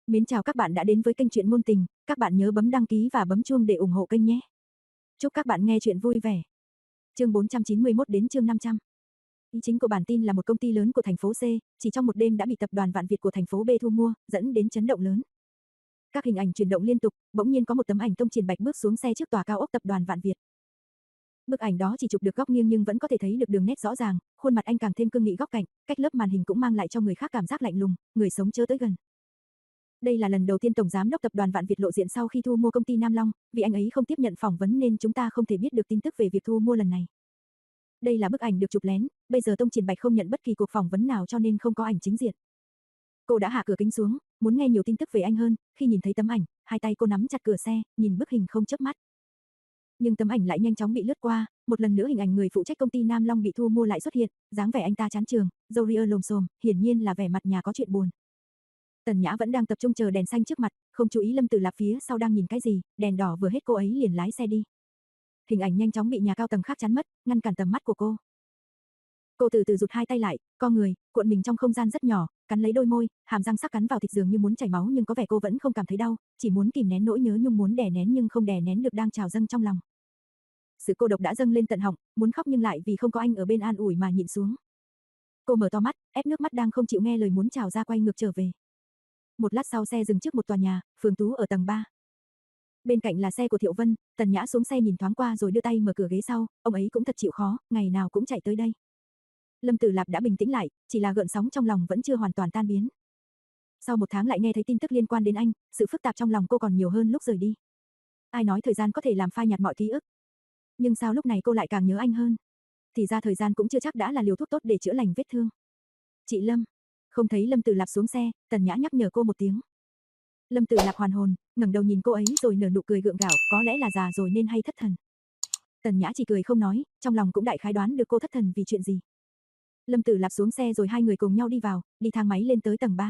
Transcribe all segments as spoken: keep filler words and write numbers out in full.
Mến chào các bạn đã đến với kênh truyện ngôn tình, các bạn nhớ bấm đăng ký và bấm chuông để ủng hộ kênh nhé. Chúc các bạn nghe truyện vui vẻ. Chương bốn trăm chín mươi mốt đến chương năm trăm. Ý chính của bản tin là một công ty lớn của thành phố C, chỉ trong một đêm đã bị tập đoàn Vạn Việt của thành phố B thu mua, dẫn đến chấn động lớn. Các hình ảnh chuyển động liên tục, bỗng nhiên có một tấm ảnh Tông Triển Bạch bước xuống xe trước tòa cao ốc tập đoàn Vạn Việt. Bức ảnh đó chỉ chụp được góc nghiêng nhưng vẫn có thể thấy được đường nét rõ ràng, khuôn mặt anh càng thêm cương nghị góc cạnh, cách lớp màn hình cũng mang lại cho người khác cảm giác lạnh lùng, người sống chớ tới gần. Đây là lần đầu tiên Tổng Giám đốc Tập đoàn Vạn Việt lộ diện sau khi thu mua công ty Nam Long, vì anh ấy không tiếp nhận phỏng vấn nên chúng ta không thể biết được tin tức về việc thu mua lần này. Đây là bức ảnh được chụp lén, bây giờ Tông Triển Bạch không nhận bất kỳ cuộc phỏng vấn nào cho nên không có ảnh chính diện. Cô đã hạ cửa kính xuống, muốn nghe nhiều tin tức về anh hơn, khi nhìn thấy tấm ảnh, hai tay cô nắm chặt cửa xe, nhìn bức hình không chớp mắt. Nhưng tấm ảnh lại nhanh chóng bị lướt qua, một lần nữa hình ảnh người phụ trách công ty Nam Long bị thu mua lại xuất hiện, dáng vẻ anh ta chán chường, râu ria lồm xồm, hiển nhiên là vẻ mặt nhà có chuyện buồn. Tần Nhã vẫn đang tập trung chờ đèn xanh trước mặt, không chú ý Lâm Tử Lạp phía sau đang nhìn cái gì, đèn đỏ vừa hết cô ấy liền lái xe đi. Hình ảnh nhanh chóng bị nhà cao tầng khác chắn mất, ngăn cản tầm mắt của cô. Cô từ từ rụt hai tay lại, co người, cuộn mình trong không gian rất nhỏ, cắn lấy đôi môi, hàm răng sắc cắn vào thịt dường như muốn chảy máu nhưng có vẻ cô vẫn không cảm thấy đau, chỉ muốn kìm nén nỗi nhớ nhung muốn đè nén nhưng không đè nén được đang trào dâng trong lòng. Sự cô độc đã dâng lên tận họng, muốn khóc nhưng lại vì không có anh ở bên an ủi mà nhịn xuống. Cô mở to mắt, ép nước mắt đang không chịu nghe lời muốn trào ra quay ngược trở về. Một lát sau xe dừng trước một tòa nhà, Phường Tú ở tầng ba. Bên cạnh là xe của Thiệu Vân, Tần Nhã xuống xe nhìn thoáng qua rồi đưa tay mở cửa ghế sau, ông ấy cũng thật chịu khó, ngày nào cũng chạy tới đây. Lâm Tử Lạp đã bình tĩnh lại, chỉ là gợn sóng trong lòng vẫn chưa hoàn toàn tan biến. Sau một tháng lại nghe thấy tin tức liên quan đến anh, sự phức tạp trong lòng cô còn nhiều hơn lúc rời đi. Ai nói thời gian có thể làm phai nhạt mọi ký ức. Nhưng sao lúc này cô lại càng nhớ anh hơn? Thì ra thời gian cũng chưa chắc đã là liều thuốc tốt để chữa lành vết thương. Chị Lâm. Không thấy Lâm Tử Lạp xuống xe, Tần Nhã nhắc nhở cô một tiếng. Lâm Tử Lạp hoàn hồn, ngẩng đầu nhìn cô ấy rồi nở nụ cười gượng gạo, có lẽ là già rồi nên hay thất thần. Tần Nhã chỉ cười không nói, trong lòng cũng đại khái đoán được cô thất thần vì chuyện gì. Lâm Tử Lạp xuống xe rồi hai người cùng nhau đi vào, đi thang máy lên tới tầng ba.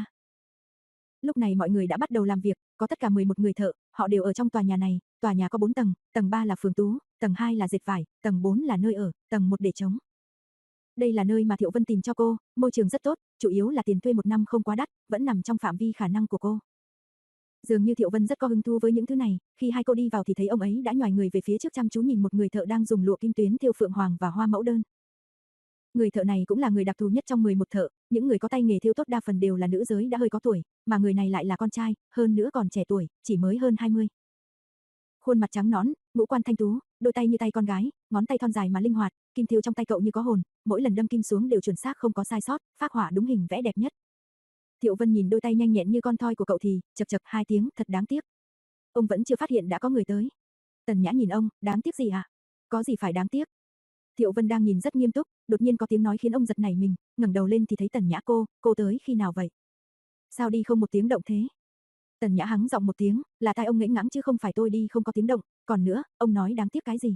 Lúc này mọi người đã bắt đầu làm việc, có tất cả mười một người thợ, họ đều ở trong tòa nhà này, tòa nhà có bốn tầng, tầng ba là Phường Tú, tầng hai là dệt vải, tầng bốn là nơi ở, tầng một để trống. Đây là nơi mà Thiệu Vân tìm cho cô, môi trường rất tốt, chủ yếu là tiền thuê một năm không quá đắt, vẫn nằm trong phạm vi khả năng của cô. Dường như Thiệu Vân rất có hứng thú với những thứ này, khi hai cô đi vào thì thấy ông ấy đã nhoài người về phía trước chăm chú nhìn một người thợ đang dùng lụa kim tuyến thêu phượng hoàng và hoa mẫu đơn. Người thợ này cũng là người đặc thù nhất trong mười một thợ, những người có tay nghề thêu tốt đa phần đều là nữ giới đã hơi có tuổi, mà người này lại là con trai, hơn nữa còn trẻ tuổi, chỉ mới hơn hai mươi. Khuôn mặt trắng nõn, ngũ quan thanh tú, đôi tay như tay con gái, ngón tay thon dài mà linh hoạt, kim thêu trong tay cậu như có hồn, mỗi lần đâm kim xuống đều chuẩn xác không có sai sót, phác họa đúng hình vẽ đẹp nhất. Thiệu Vân nhìn đôi tay nhanh nhẹn như con thoi của cậu thì chập chập hai tiếng, thật đáng tiếc. Ông vẫn chưa phát hiện đã có người tới. Tần Nhã nhìn ông, đáng tiếc gì ạ? À? Có gì phải đáng tiếc? Thiệu Vân đang nhìn rất nghiêm túc, đột nhiên có tiếng nói khiến ông giật nảy mình, ngẩng đầu lên thì thấy Tần Nhã cô, cô tới khi nào vậy? Sao đi không một tiếng động thế? Tần Nhã hắng giọng một tiếng, là tai ông ngẫy ngãng chứ không phải tôi đi không có tiếng động, còn nữa, ông nói đáng tiếc cái gì?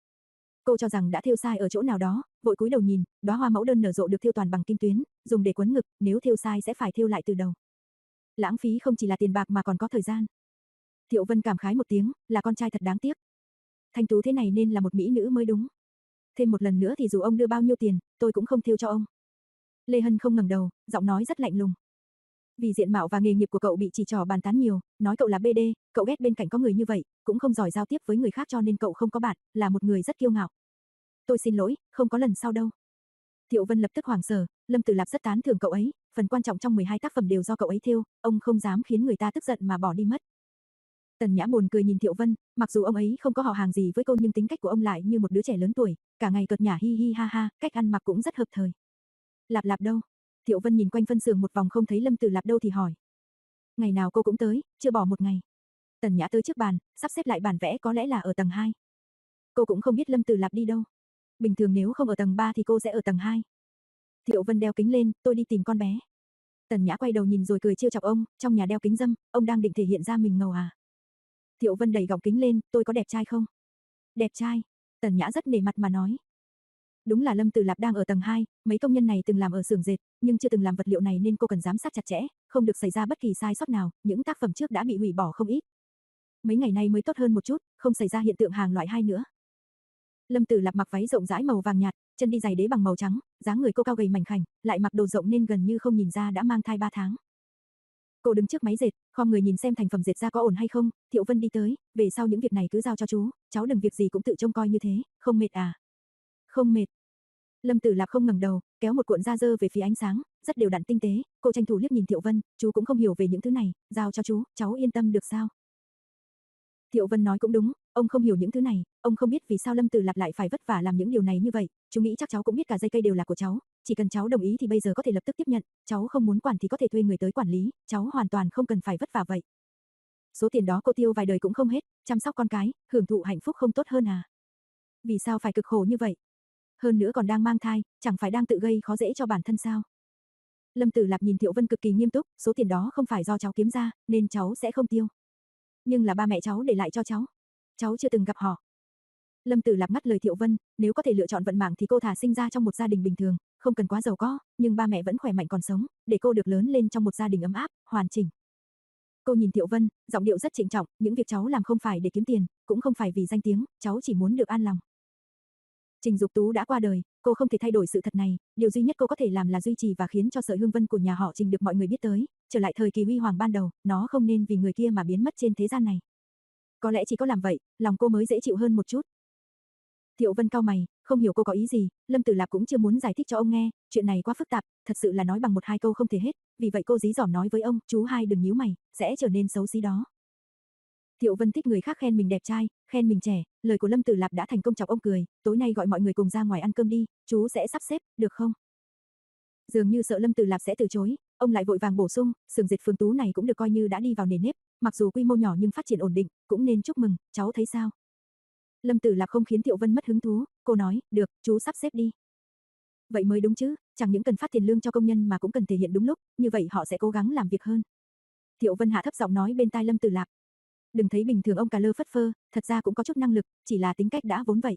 Cô cho rằng đã thêu sai ở chỗ nào đó, vội cúi đầu nhìn, đóa hoa mẫu đơn nở rộ được thêu toàn bằng kim tuyến, dùng để quấn ngực, nếu thêu sai sẽ phải thêu lại từ đầu. Lãng phí không chỉ là tiền bạc mà còn có thời gian. Thiệu Vân cảm khái một tiếng, là con trai thật đáng tiếc. Thanh tú thế này nên là một mỹ nữ mới đúng. Thêm một lần nữa thì dù ông đưa bao nhiêu tiền, tôi cũng không thêu cho ông. Lê Hân không ngẩng đầu, giọng nói rất lạnh lùng. Vì diện mạo và nghề nghiệp của cậu bị chỉ trỏ bàn tán nhiều, nói cậu là bê đê, cậu ghét bên cạnh có người như vậy, cũng không giỏi giao tiếp với người khác cho nên cậu không có bạn, là một người rất kiêu ngạo. Tôi xin lỗi, không có lần sau đâu. Thiệu Vân lập tức hoảng sợ, Lâm Tử Lạp rất tán thưởng cậu ấy, phần quan trọng trong mười hai tác phẩm đều do cậu ấy thêu, ông không dám khiến người ta tức giận mà bỏ đi mất. Tần Nhã buồn cười nhìn Thiệu Vân, mặc dù ông ấy không có họ hàng gì với cô nhưng tính cách của ông lại như một đứa trẻ lớn tuổi, cả ngày cợt nhả hi hi ha ha, cách ăn mặc cũng rất hợp thời. Lạp Lạp đâu? Thiệu Vân nhìn quanh phân xưởng một vòng không thấy Lâm Tử Lạp đâu thì hỏi. Ngày nào cô cũng tới, chưa bỏ một ngày. Tần Nhã tới trước bàn, sắp xếp lại bản vẽ có lẽ là ở tầng hai. Cô cũng không biết Lâm Tử Lạp đi đâu. Bình thường nếu không ở tầng ba thì cô sẽ ở tầng hai. Thiệu Vân đeo kính lên, tôi đi tìm con bé. Tần Nhã quay đầu nhìn rồi cười trêu chọc ông, trong nhà đeo kính râm, ông đang định thể hiện ra mình ngầu à? Thiệu Vân đẩy gọng kính lên, tôi có đẹp trai không? Đẹp trai. Tần Nhã rất nể mặt mà nói. Đúng là Lâm Tử Lạp đang ở tầng hai, mấy công nhân này từng làm ở xưởng dệt, nhưng chưa từng làm vật liệu này nên cô cần giám sát chặt chẽ, không được xảy ra bất kỳ sai sót nào, những tác phẩm trước đã bị hủy bỏ không ít. Mấy ngày nay mới tốt hơn một chút, không xảy ra hiện tượng hàng loại hai nữa. Lâm Tử Lạp mặc váy rộng rãi màu vàng nhạt, chân đi giày đế bằng màu trắng, dáng người cô cao gầy mảnh khảnh, lại mặc đồ rộng nên gần như không nhìn ra đã mang thai ba tháng. Cô đứng trước máy dệt, khom người nhìn xem thành phẩm dệt ra có ổn hay không, Thiệu Vân đi tới, về sau những việc này cứ giao cho chú, cháu đừng việc gì cũng tự trông coi như thế, không mệt à? Không mệt. Lâm Tử Lạp không ngẩng đầu, kéo một cuộn da dơ về phía ánh sáng, rất đều đặn tinh tế, cô tranh thủ liếc nhìn Thiệu Vân, chú cũng không hiểu về những thứ này, giao cho chú, cháu yên tâm được sao? Thiệu Vân nói cũng đúng, ông không hiểu những thứ này, ông không biết vì sao Lâm Tử Lạp lại phải vất vả làm những điều này như vậy, chú nghĩ chắc cháu cũng biết cả dây cây đều là của cháu, chỉ cần cháu đồng ý thì bây giờ có thể lập tức tiếp nhận, cháu không muốn quản thì có thể thuê người tới quản lý, cháu hoàn toàn không cần phải vất vả vậy. Số tiền đó cô tiêu vài đời cũng không hết, chăm sóc con cái, hưởng thụ hạnh phúc không tốt hơn à? Vì sao phải cực khổ như vậy? Hơn nữa còn đang mang thai, chẳng phải đang tự gây khó dễ cho bản thân sao? Lâm Tử Lạp nhìn Thiệu Vân cực kỳ nghiêm túc, số tiền đó không phải do cháu kiếm ra, nên cháu sẽ không tiêu. Nhưng là ba mẹ cháu để lại cho cháu. Cháu chưa từng gặp họ. Lâm Tử Lạp ngắt lời Thiệu Vân, nếu có thể lựa chọn vận mạng thì cô thà sinh ra trong một gia đình bình thường, không cần quá giàu có, nhưng ba mẹ vẫn khỏe mạnh còn sống, để cô được lớn lên trong một gia đình ấm áp, hoàn chỉnh. Cô nhìn Thiệu Vân, giọng điệu rất trịnh trọng, những việc cháu làm không phải để kiếm tiền, cũng không phải vì danh tiếng, cháu chỉ muốn được an lòng. Trình Dục Tú đã qua đời, cô không thể thay đổi sự thật này, điều duy nhất cô có thể làm là duy trì và khiến cho sợi hương vân của nhà họ Trình được mọi người biết tới, trở lại thời kỳ huy hoàng ban đầu, nó không nên vì người kia mà biến mất trên thế gian này. Có lẽ chỉ có làm vậy, lòng cô mới dễ chịu hơn một chút. Thiệu Vân cau mày, không hiểu cô có ý gì, Lâm Tử Lạp cũng chưa muốn giải thích cho ông nghe, chuyện này quá phức tạp, thật sự là nói bằng một hai câu không thể hết, vì vậy cô dí dỏm nói với ông, chú hai đừng nhíu mày, sẽ trở nên xấu xí đó. Thiệu Vân thích người khác khen mình đẹp trai, khen mình trẻ, lời của Lâm Tử Lạp đã thành công chọc ông cười, tối nay gọi mọi người cùng ra ngoài ăn cơm đi, chú sẽ sắp xếp, được không? Dường như sợ Lâm Tử Lạp sẽ từ chối, ông lại vội vàng bổ sung, xưởng dệt Phương Tú này cũng được coi như đã đi vào nền nếp, mặc dù quy mô nhỏ nhưng phát triển ổn định, cũng nên chúc mừng, cháu thấy sao? Lâm Tử Lạp không khiến Thiệu Vân mất hứng thú, cô nói, được, chú sắp xếp đi. Vậy mới đúng chứ, chẳng những cần phát tiền lương cho công nhân mà cũng cần thể hiện đúng lúc, như vậy họ sẽ cố gắng làm việc hơn. Thiệu Vân hạ thấp giọng nói bên tai Lâm Tử Lạp. Đừng thấy bình thường ông cà lơ phất phơ, thật ra cũng có chút năng lực, chỉ là tính cách đã vốn vậy.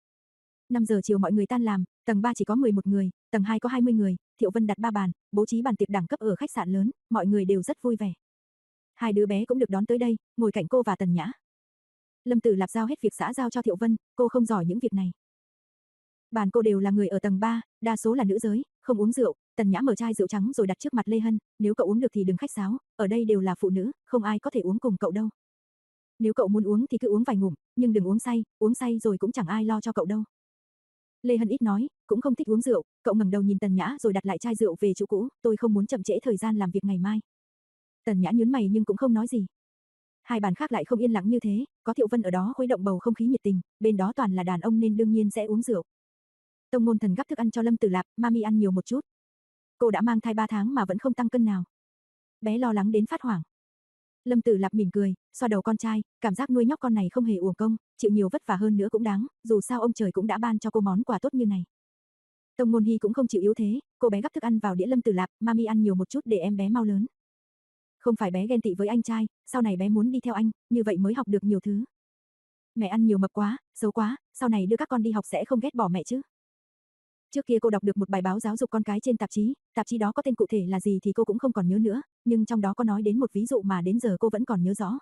năm giờ chiều mọi người tan làm, tầng ba chỉ có mười một người, tầng hai có hai mươi người, Thiệu Vân đặt ba bàn, bố trí bàn tiệc đẳng cấp ở khách sạn lớn, mọi người đều rất vui vẻ. Hai đứa bé cũng được đón tới đây, ngồi cạnh cô và Tần Nhã. Lâm Tử Lạp giao hết việc xã giao cho Thiệu Vân, cô không giỏi những việc này. Bàn cô đều là người ở tầng ba, đa số là nữ giới, không uống rượu, Tần Nhã mở chai rượu trắng rồi đặt trước mặt Lê Hân, nếu cậu uống được thì đừng khách sáo, ở đây đều là phụ nữ, không ai có thể uống cùng cậu đâu. Nếu cậu muốn uống thì cứ uống vài ngụm, nhưng đừng uống say, uống say rồi cũng chẳng ai lo cho cậu đâu. Lê Hân ít nói, cũng không thích uống rượu, cậu ngẩng đầu nhìn Tần Nhã rồi đặt lại chai rượu về chỗ cũ, tôi không muốn chậm trễ thời gian làm việc ngày mai. Tần Nhã nhướng mày nhưng cũng không nói gì. Hai bàn khác lại không yên lặng như thế, có Thiệu Vân ở đó khuấy động bầu không khí nhiệt tình, bên đó toàn là đàn ông nên đương nhiên sẽ uống rượu. Tông Ngôn Thần gắp thức ăn cho Lâm Tử Lạp, mami ăn nhiều một chút. Cô đã mang thai ba tháng mà vẫn không tăng cân nào. Bé lo lắng đến phát hoảng. Lâm Tử Lạp mỉm cười, xoa đầu con trai, cảm giác nuôi nhóc con này không hề uổng công, chịu nhiều vất vả hơn nữa cũng đáng, dù sao ông trời cũng đã ban cho cô món quà tốt như này. Tông Ngôn Hi cũng không chịu yếu thế, cô bé gắp thức ăn vào đĩa Lâm Tử Lạp, mami ăn nhiều một chút để em bé mau lớn. Không phải bé ghen tị với anh trai, sau này bé muốn đi theo anh, như vậy mới học được nhiều thứ. Mẹ ăn nhiều mập quá, xấu quá, sau này đưa các con đi học sẽ không ghét bỏ mẹ chứ. Trước kia cô đọc được một bài báo giáo dục con cái trên tạp chí, tạp chí đó có tên cụ thể là gì thì cô cũng không còn nhớ nữa, nhưng trong đó có nói đến một ví dụ mà đến giờ cô vẫn còn nhớ rõ.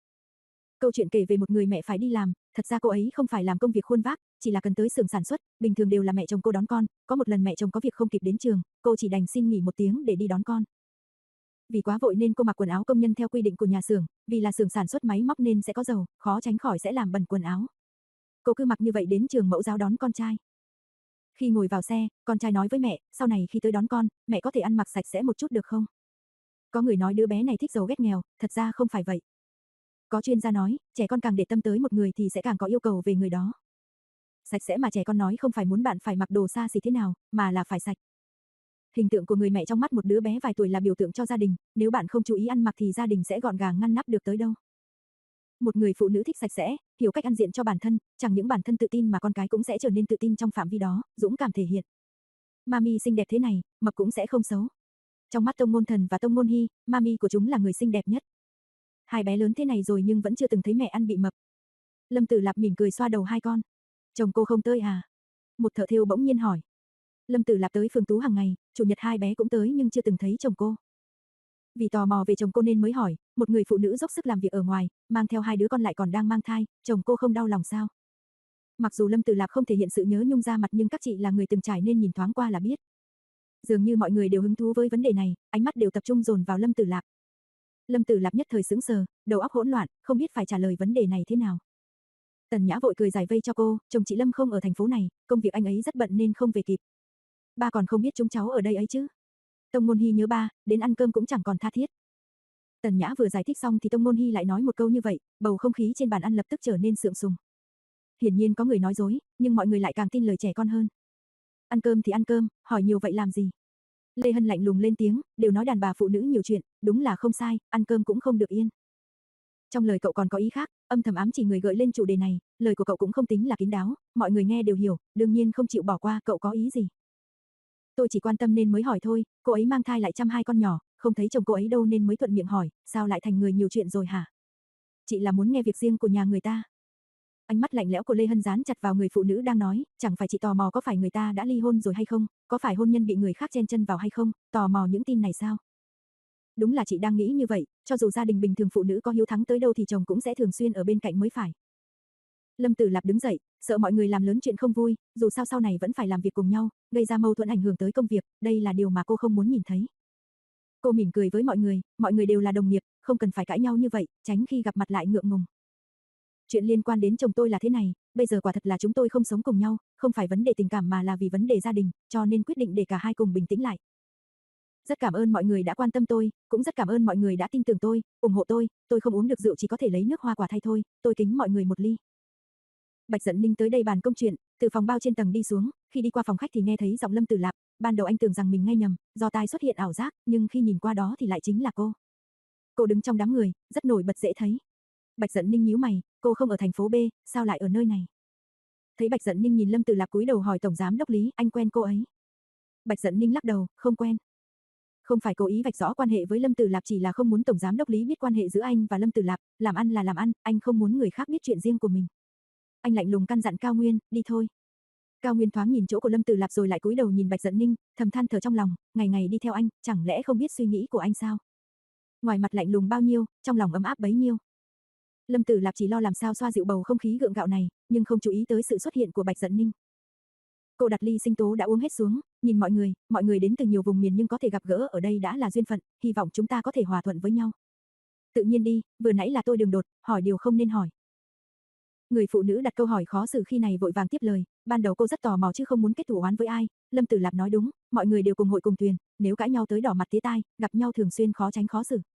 Câu chuyện kể về một người mẹ phải đi làm, thật ra cô ấy không phải làm công việc khuôn vác, chỉ là cần tới xưởng sản xuất, bình thường đều là mẹ chồng cô đón con, có một lần mẹ chồng có việc không kịp đến trường, cô chỉ đành xin nghỉ một tiếng để đi đón con. Vì quá vội nên cô mặc quần áo công nhân theo quy định của nhà xưởng, vì là xưởng sản xuất máy móc nên sẽ có dầu, khó tránh khỏi sẽ làm bẩn quần áo. Cô cứ mặc như vậy đến trường mẫu giáo đón con trai. Khi ngồi vào xe, con trai nói với mẹ, sau này khi tới đón con, mẹ có thể ăn mặc sạch sẽ một chút được không? Có người nói đứa bé này thích giàu ghét nghèo, thật ra không phải vậy. Có chuyên gia nói, trẻ con càng để tâm tới một người thì sẽ càng có yêu cầu về người đó. Sạch sẽ mà trẻ con nói không phải muốn bạn phải mặc đồ xa xỉ thế nào, mà là phải sạch. Hình tượng của người mẹ trong mắt một đứa bé vài tuổi là biểu tượng cho gia đình, nếu bạn không chú ý ăn mặc thì gia đình sẽ gọn gàng ngăn nắp được tới đâu. Một người phụ nữ thích sạch sẽ, hiểu cách ăn diện cho bản thân, chẳng những bản thân tự tin mà con cái cũng sẽ trở nên tự tin trong phạm vi đó, dũng cảm thể hiện. Mami xinh đẹp thế này, mập cũng sẽ không xấu. Trong mắt Tông Ngôn Thần và Tông Ngôn Hi, mami của chúng là người xinh đẹp nhất. Hai bé lớn thế này rồi nhưng vẫn chưa từng thấy mẹ ăn bị mập. Lâm Tử Lạp mỉm cười xoa đầu hai con. Chồng cô không tới à? Một thợ thêu bỗng nhiên hỏi. Lâm Tử Lạp tới Phương Tú hàng ngày, chủ nhật hai bé cũng tới nhưng chưa từng thấy chồng cô. Vì tò mò về chồng cô nên mới hỏi, một người phụ nữ dốc sức làm việc ở ngoài, mang theo hai đứa con lại còn đang mang thai, chồng cô không đau lòng sao? Mặc dù Lâm Tử Lạp không thể hiện sự nhớ nhung ra mặt nhưng các chị là người từng trải nên nhìn thoáng qua là biết. Dường như mọi người đều hứng thú với vấn đề này, ánh mắt đều tập trung dồn vào Lâm Tử Lạp. Lâm Tử Lạp nhất thời sững sờ, đầu óc hỗn loạn, không biết phải trả lời vấn đề này thế nào. Tần Nhã vội cười giải vây cho cô, chồng chị Lâm không ở thành phố này, công việc anh ấy rất bận nên không về kịp. Ba còn không biết chúng cháu ở đây ấy chứ. Tông Môn Hy nhớ ba, đến ăn cơm cũng chẳng còn tha thiết. Tần Nhã vừa giải thích xong thì Tông Môn Hy lại nói một câu như vậy, bầu không khí trên bàn ăn lập tức trở nên sượng sùng. Hiển nhiên có người nói dối, nhưng mọi người lại càng tin lời trẻ con hơn. Ăn cơm thì ăn cơm, hỏi nhiều vậy làm gì? Lê Hân lạnh lùng lên tiếng, đều nói đàn bà phụ nữ nhiều chuyện, đúng là không sai, ăn cơm cũng không được yên. Trong lời cậu còn có ý khác, âm thầm ám chỉ người gợi lên chủ đề này, lời của cậu cũng không tính là kín đáo, mọi người nghe đều hiểu, đương nhiên không chịu bỏ qua, cậu có ý gì? Tôi chỉ quan tâm nên mới hỏi thôi, cô ấy mang thai lại chăm hai con nhỏ, không thấy chồng cô ấy đâu nên mới thuận miệng hỏi, sao lại thành người nhiều chuyện rồi hả? Chị là muốn nghe việc riêng của nhà người ta. Ánh mắt lạnh lẽo của Lê Hân dán chặt vào người phụ nữ đang nói, chẳng phải chị tò mò có phải người ta đã ly hôn rồi hay không, có phải hôn nhân bị người khác chen chân vào hay không, tò mò những tin này sao? Đúng là chị đang nghĩ như vậy, cho dù gia đình bình thường phụ nữ có hiếu thắng tới đâu thì chồng cũng sẽ thường xuyên ở bên cạnh mới phải. Lâm Tử Lạp đứng dậy, sợ mọi người làm lớn chuyện không vui, dù sao sau này vẫn phải làm việc cùng nhau, gây ra mâu thuẫn ảnh hưởng tới công việc, đây là điều mà cô không muốn nhìn thấy. Cô mỉm cười với mọi người, mọi người đều là đồng nghiệp, không cần phải cãi nhau như vậy, tránh khi gặp mặt lại ngượng ngùng. Chuyện liên quan đến chồng tôi là thế này, bây giờ quả thật là chúng tôi không sống cùng nhau, không phải vấn đề tình cảm mà là vì vấn đề gia đình, cho nên quyết định để cả hai cùng bình tĩnh lại. Rất cảm ơn mọi người đã quan tâm tôi, cũng rất cảm ơn mọi người đã tin tưởng tôi, ủng hộ tôi, tôi không uống được rượu chỉ có thể lấy nước hoa quả thay thôi, tôi kính mọi người một ly. Bạch Dận Ninh tới đây bàn công chuyện, từ phòng bao trên tầng đi xuống, khi đi qua phòng khách thì nghe thấy giọng Lâm Tử Lạp, ban đầu anh tưởng rằng mình nghe nhầm, do tai xuất hiện ảo giác, nhưng khi nhìn qua đó thì lại chính là cô. Cô đứng trong đám người, rất nổi bật dễ thấy. Bạch Dận Ninh nhíu mày, cô không ở thành phố B, sao lại ở nơi này? Thấy Bạch Dận Ninh nhìn Lâm Tử Lạp cúi đầu hỏi tổng giám đốc Lý, anh quen cô ấy? Bạch Dận Ninh lắc đầu, không quen. Không phải cố ý vạch rõ quan hệ với Lâm Tử Lạp, chỉ là không muốn tổng giám đốc Lý biết quan hệ giữa anh và Lâm Tử Lạp, làm ăn là làm ăn, anh không muốn người khác biết chuyện riêng của mình. Anh lạnh lùng căn dặn Cao Nguyên, đi thôi. Cao Nguyên thoáng nhìn chỗ của Lâm Tử Lạp rồi lại cúi đầu nhìn Bạch Dận Ninh, thầm than thở trong lòng, ngày ngày đi theo anh, chẳng lẽ không biết suy nghĩ của anh sao? Ngoài mặt lạnh lùng bao nhiêu, trong lòng ấm áp bấy nhiêu. Lâm Tử Lạp chỉ lo làm sao xoa dịu bầu không khí gượng gạo này, nhưng không chú ý tới sự xuất hiện của Bạch Dận Ninh. Cô đặt ly sinh tố đã uống hết xuống, nhìn mọi người, mọi người đến từ nhiều vùng miền nhưng có thể gặp gỡ ở đây đã là duyên phận, hy vọng chúng ta có thể hòa thuận với nhau. Tự nhiên đi, vừa nãy là tôi đường đột, hỏi điều không nên hỏi. Người phụ nữ đặt câu hỏi khó xử khi này vội vàng tiếp lời, ban đầu cô rất tò mò chứ không muốn kết thù oán với ai, Lâm Tử Lạp nói đúng, mọi người đều cùng hội cùng thuyền, nếu cãi nhau tới đỏ mặt tía tai, gặp nhau thường xuyên khó tránh khó xử.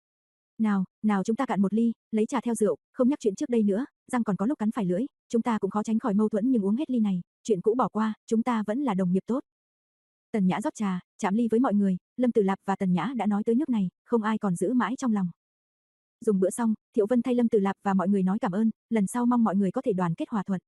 Nào, nào chúng ta cạn một ly, lấy trà theo rượu, không nhắc chuyện trước đây nữa, răng còn có lúc cắn phải lưỡi, chúng ta cũng khó tránh khỏi mâu thuẫn nhưng uống hết ly này, chuyện cũ bỏ qua, chúng ta vẫn là đồng nghiệp tốt. Tần Nhã rót trà, chạm ly với mọi người, Lâm Tử Lạp và Tần Nhã đã nói tới nước này, không ai còn giữ mãi trong lòng. Dùng bữa xong, Thiệu Vân thay Lâm Tử Lạp và mọi người nói cảm ơn, lần sau mong mọi người có thể đoàn kết hòa thuận.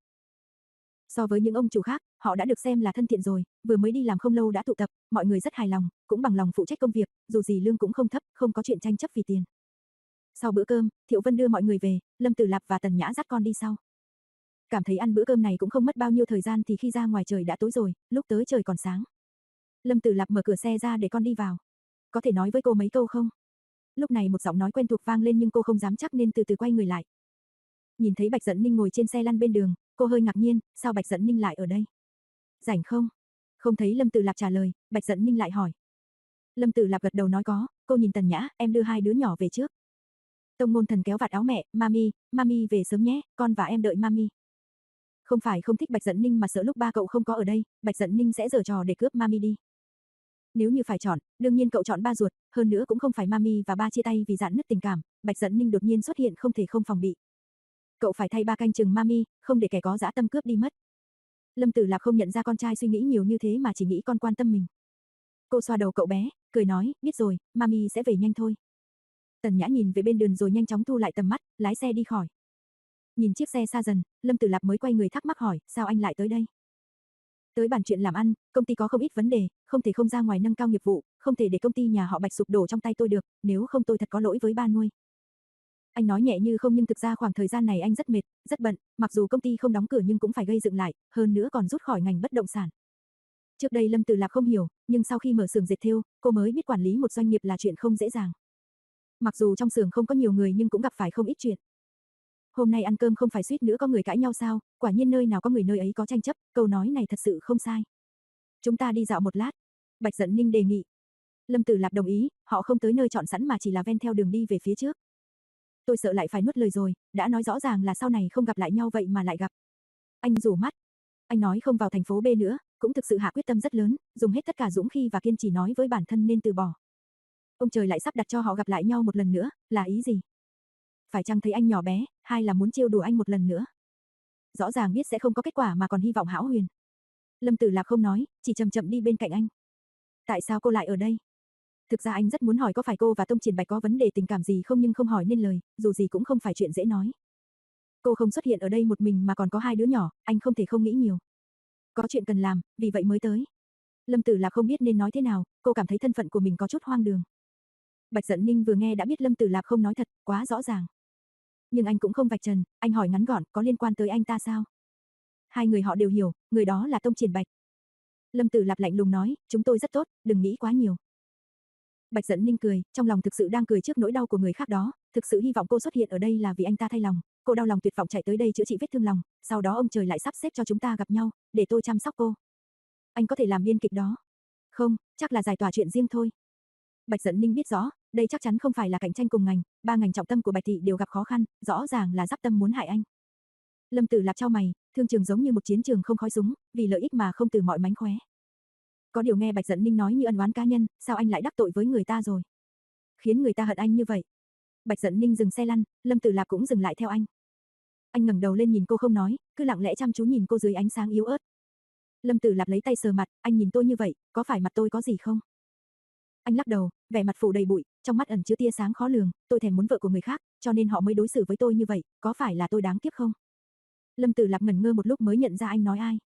So với những ông chủ khác, họ đã được xem là thân thiện rồi, vừa mới đi làm không lâu đã tụ tập, mọi người rất hài lòng, cũng bằng lòng phụ trách công việc, dù gì lương cũng không thấp, không có chuyện tranh chấp vì tiền. Sau bữa cơm, Thiệu Vân đưa mọi người về, Lâm Tử Lạp và Tần Nhã dắt con đi sau. Cảm thấy ăn bữa cơm này cũng không mất bao nhiêu thời gian thì khi ra ngoài trời đã tối rồi, lúc tới trời còn sáng. Lâm Tử Lạp mở cửa xe ra để con đi vào. Có thể nói với cô mấy câu không? Lúc này một giọng nói quen thuộc vang lên nhưng cô không dám chắc nên từ từ quay người lại. Nhìn thấy Bạch Dận Ninh ngồi trên xe lăn bên đường, cô hơi ngạc nhiên, sao Bạch Dận Ninh lại ở đây? Rảnh không? Không thấy Lâm Tử Lạp trả lời, Bạch Dận Ninh lại hỏi. Lâm Tử Lạp gật đầu nói có, cô nhìn Tần Nhã, em đưa hai đứa nhỏ về trước. Tông Ngôn Thần kéo vạt áo mẹ, mami, mami về sớm nhé, con và em đợi mami. Không phải không thích Bạch Dận Ninh mà sợ lúc ba cậu không có ở đây, Bạch Dận Ninh sẽ giở trò để cướp mami đi. Nếu như phải chọn, đương nhiên cậu chọn ba ruột, hơn nữa cũng không phải mami và ba chia tay vì rạn nứt tình cảm, Bạch Dận Ninh đột nhiên xuất hiện không thể không phòng bị. Cậu phải thay ba canh chừng mami, không để kẻ có dã tâm cướp đi mất. Lâm Tử Lạp không nhận ra con trai suy nghĩ nhiều như thế mà chỉ nghĩ con quan tâm mình. Cô xoa đầu cậu bé, cười nói, biết rồi, mami sẽ về nhanh thôi. Tần Nhã nhìn về bên đường rồi nhanh chóng thu lại tầm mắt, lái xe đi khỏi. Nhìn chiếc xe xa dần, Lâm Tử Lạp mới quay người thắc mắc hỏi, sao anh lại tới đây? Tới bàn chuyện làm ăn, công ty có không ít vấn đề, không thể không ra ngoài nâng cao nghiệp vụ, không thể để công ty nhà họ Bạch sụp đổ trong tay tôi được, nếu không tôi thật có lỗi với ba nuôi. Anh nói nhẹ như không nhưng thực ra khoảng thời gian này anh rất mệt, rất bận, mặc dù công ty không đóng cửa nhưng cũng phải gây dựng lại, hơn nữa còn rút khỏi ngành bất động sản. Trước đây Lâm Tử Lạp không hiểu, nhưng sau khi mở xưởng dệt thêu, cô mới biết quản lý một doanh nghiệp là chuyện không dễ dàng. Mặc dù trong xưởng không có nhiều người nhưng cũng gặp phải không ít chuyện. Hôm nay ăn cơm không phải suýt nữa có người cãi nhau sao, quả nhiên nơi nào có người nơi ấy có tranh chấp, câu nói này thật sự không sai. Chúng ta đi dạo một lát, Bạch Dận Ninh đề nghị. Lâm Tử Lạp đồng ý, họ không tới nơi chọn sẵn mà chỉ là ven theo đường đi về phía trước. Tôi sợ lại phải nuốt lời rồi, đã nói rõ ràng là sau này không gặp lại nhau vậy mà lại gặp. Anh rủ mắt. Anh nói không vào thành phố B nữa, cũng thực sự hạ quyết tâm rất lớn, dùng hết tất cả dũng khí và kiên trì nói với bản thân nên từ bỏ. Ông trời lại sắp đặt cho họ gặp lại nhau một lần nữa, là ý gì? Phải chăng thấy anh nhỏ bé, hay là muốn trêu đùa anh một lần nữa? Rõ ràng biết sẽ không có kết quả mà còn hy vọng hão huyền. Lâm Tử Lạp không nói, chỉ chậm chậm đi bên cạnh anh. Tại sao cô lại ở đây? Thực ra anh rất muốn hỏi có phải cô và Tông Triển Bạch có vấn đề tình cảm gì không nhưng không hỏi nên lời, dù gì cũng không phải chuyện dễ nói. Cô không xuất hiện ở đây một mình mà còn có hai đứa nhỏ, anh không thể không nghĩ nhiều. Có chuyện cần làm, vì vậy mới tới. Lâm Tử Lạp không biết nên nói thế nào, cô cảm thấy thân phận của mình có chút hoang đường. Bạch Dận Ninh vừa nghe đã biết Lâm Tử Lạp không nói thật, quá rõ ràng. Nhưng anh cũng không vạch trần, anh hỏi ngắn gọn, có liên quan tới anh ta sao? Hai người họ đều hiểu, người đó là Tông Triển Bạch. Lâm Tử Lạp lạnh lùng nói, chúng tôi rất tốt, đừng nghĩ quá nhiều. Bạch Dận Ninh cười, trong lòng thực sự đang cười trước nỗi đau của người khác đó, thực sự hy vọng cô xuất hiện ở đây là vì anh ta thay lòng, cô đau lòng tuyệt vọng chạy tới đây chữa trị vết thương lòng, sau đó ông trời lại sắp xếp cho chúng ta gặp nhau, để tôi chăm sóc cô. Anh có thể làm biên kịch đó. Không, chắc là giải tỏa chuyện riêng thôi. Bạch Dận Ninh biết rõ, đây chắc chắn không phải là cạnh tranh cùng ngành, ba ngành trọng tâm của Bạch thị đều gặp khó khăn, rõ ràng là giáp tâm muốn hại anh. Lâm Tử Lạp chau mày, thương trường giống như một chiến trường không khói súng, vì lợi ích mà không từ mọi mánh khóe. Có điều nghe Bạch Dận Ninh nói như ân oán cá nhân, sao anh lại đắc tội với người ta rồi? Khiến người ta hận anh như vậy. Bạch Dận Ninh dừng xe lăn, Lâm Tử Lạp cũng dừng lại theo anh. Anh ngẩng đầu lên nhìn cô không nói, cứ lặng lẽ chăm chú nhìn cô dưới ánh sáng yếu ớt. Lâm Tử Lạp lấy tay sờ mặt, anh nhìn tôi như vậy, có phải mặt tôi có gì không? Anh lắc đầu, vẻ mặt phủ đầy bụi, trong mắt ẩn chứa tia sáng khó lường, tôi thèm muốn vợ của người khác, cho nên họ mới đối xử với tôi như vậy, có phải là tôi đáng kiếp không? Lâm Tử Lạp ngẩn ngơ một lúc mới nhận ra anh nói ai.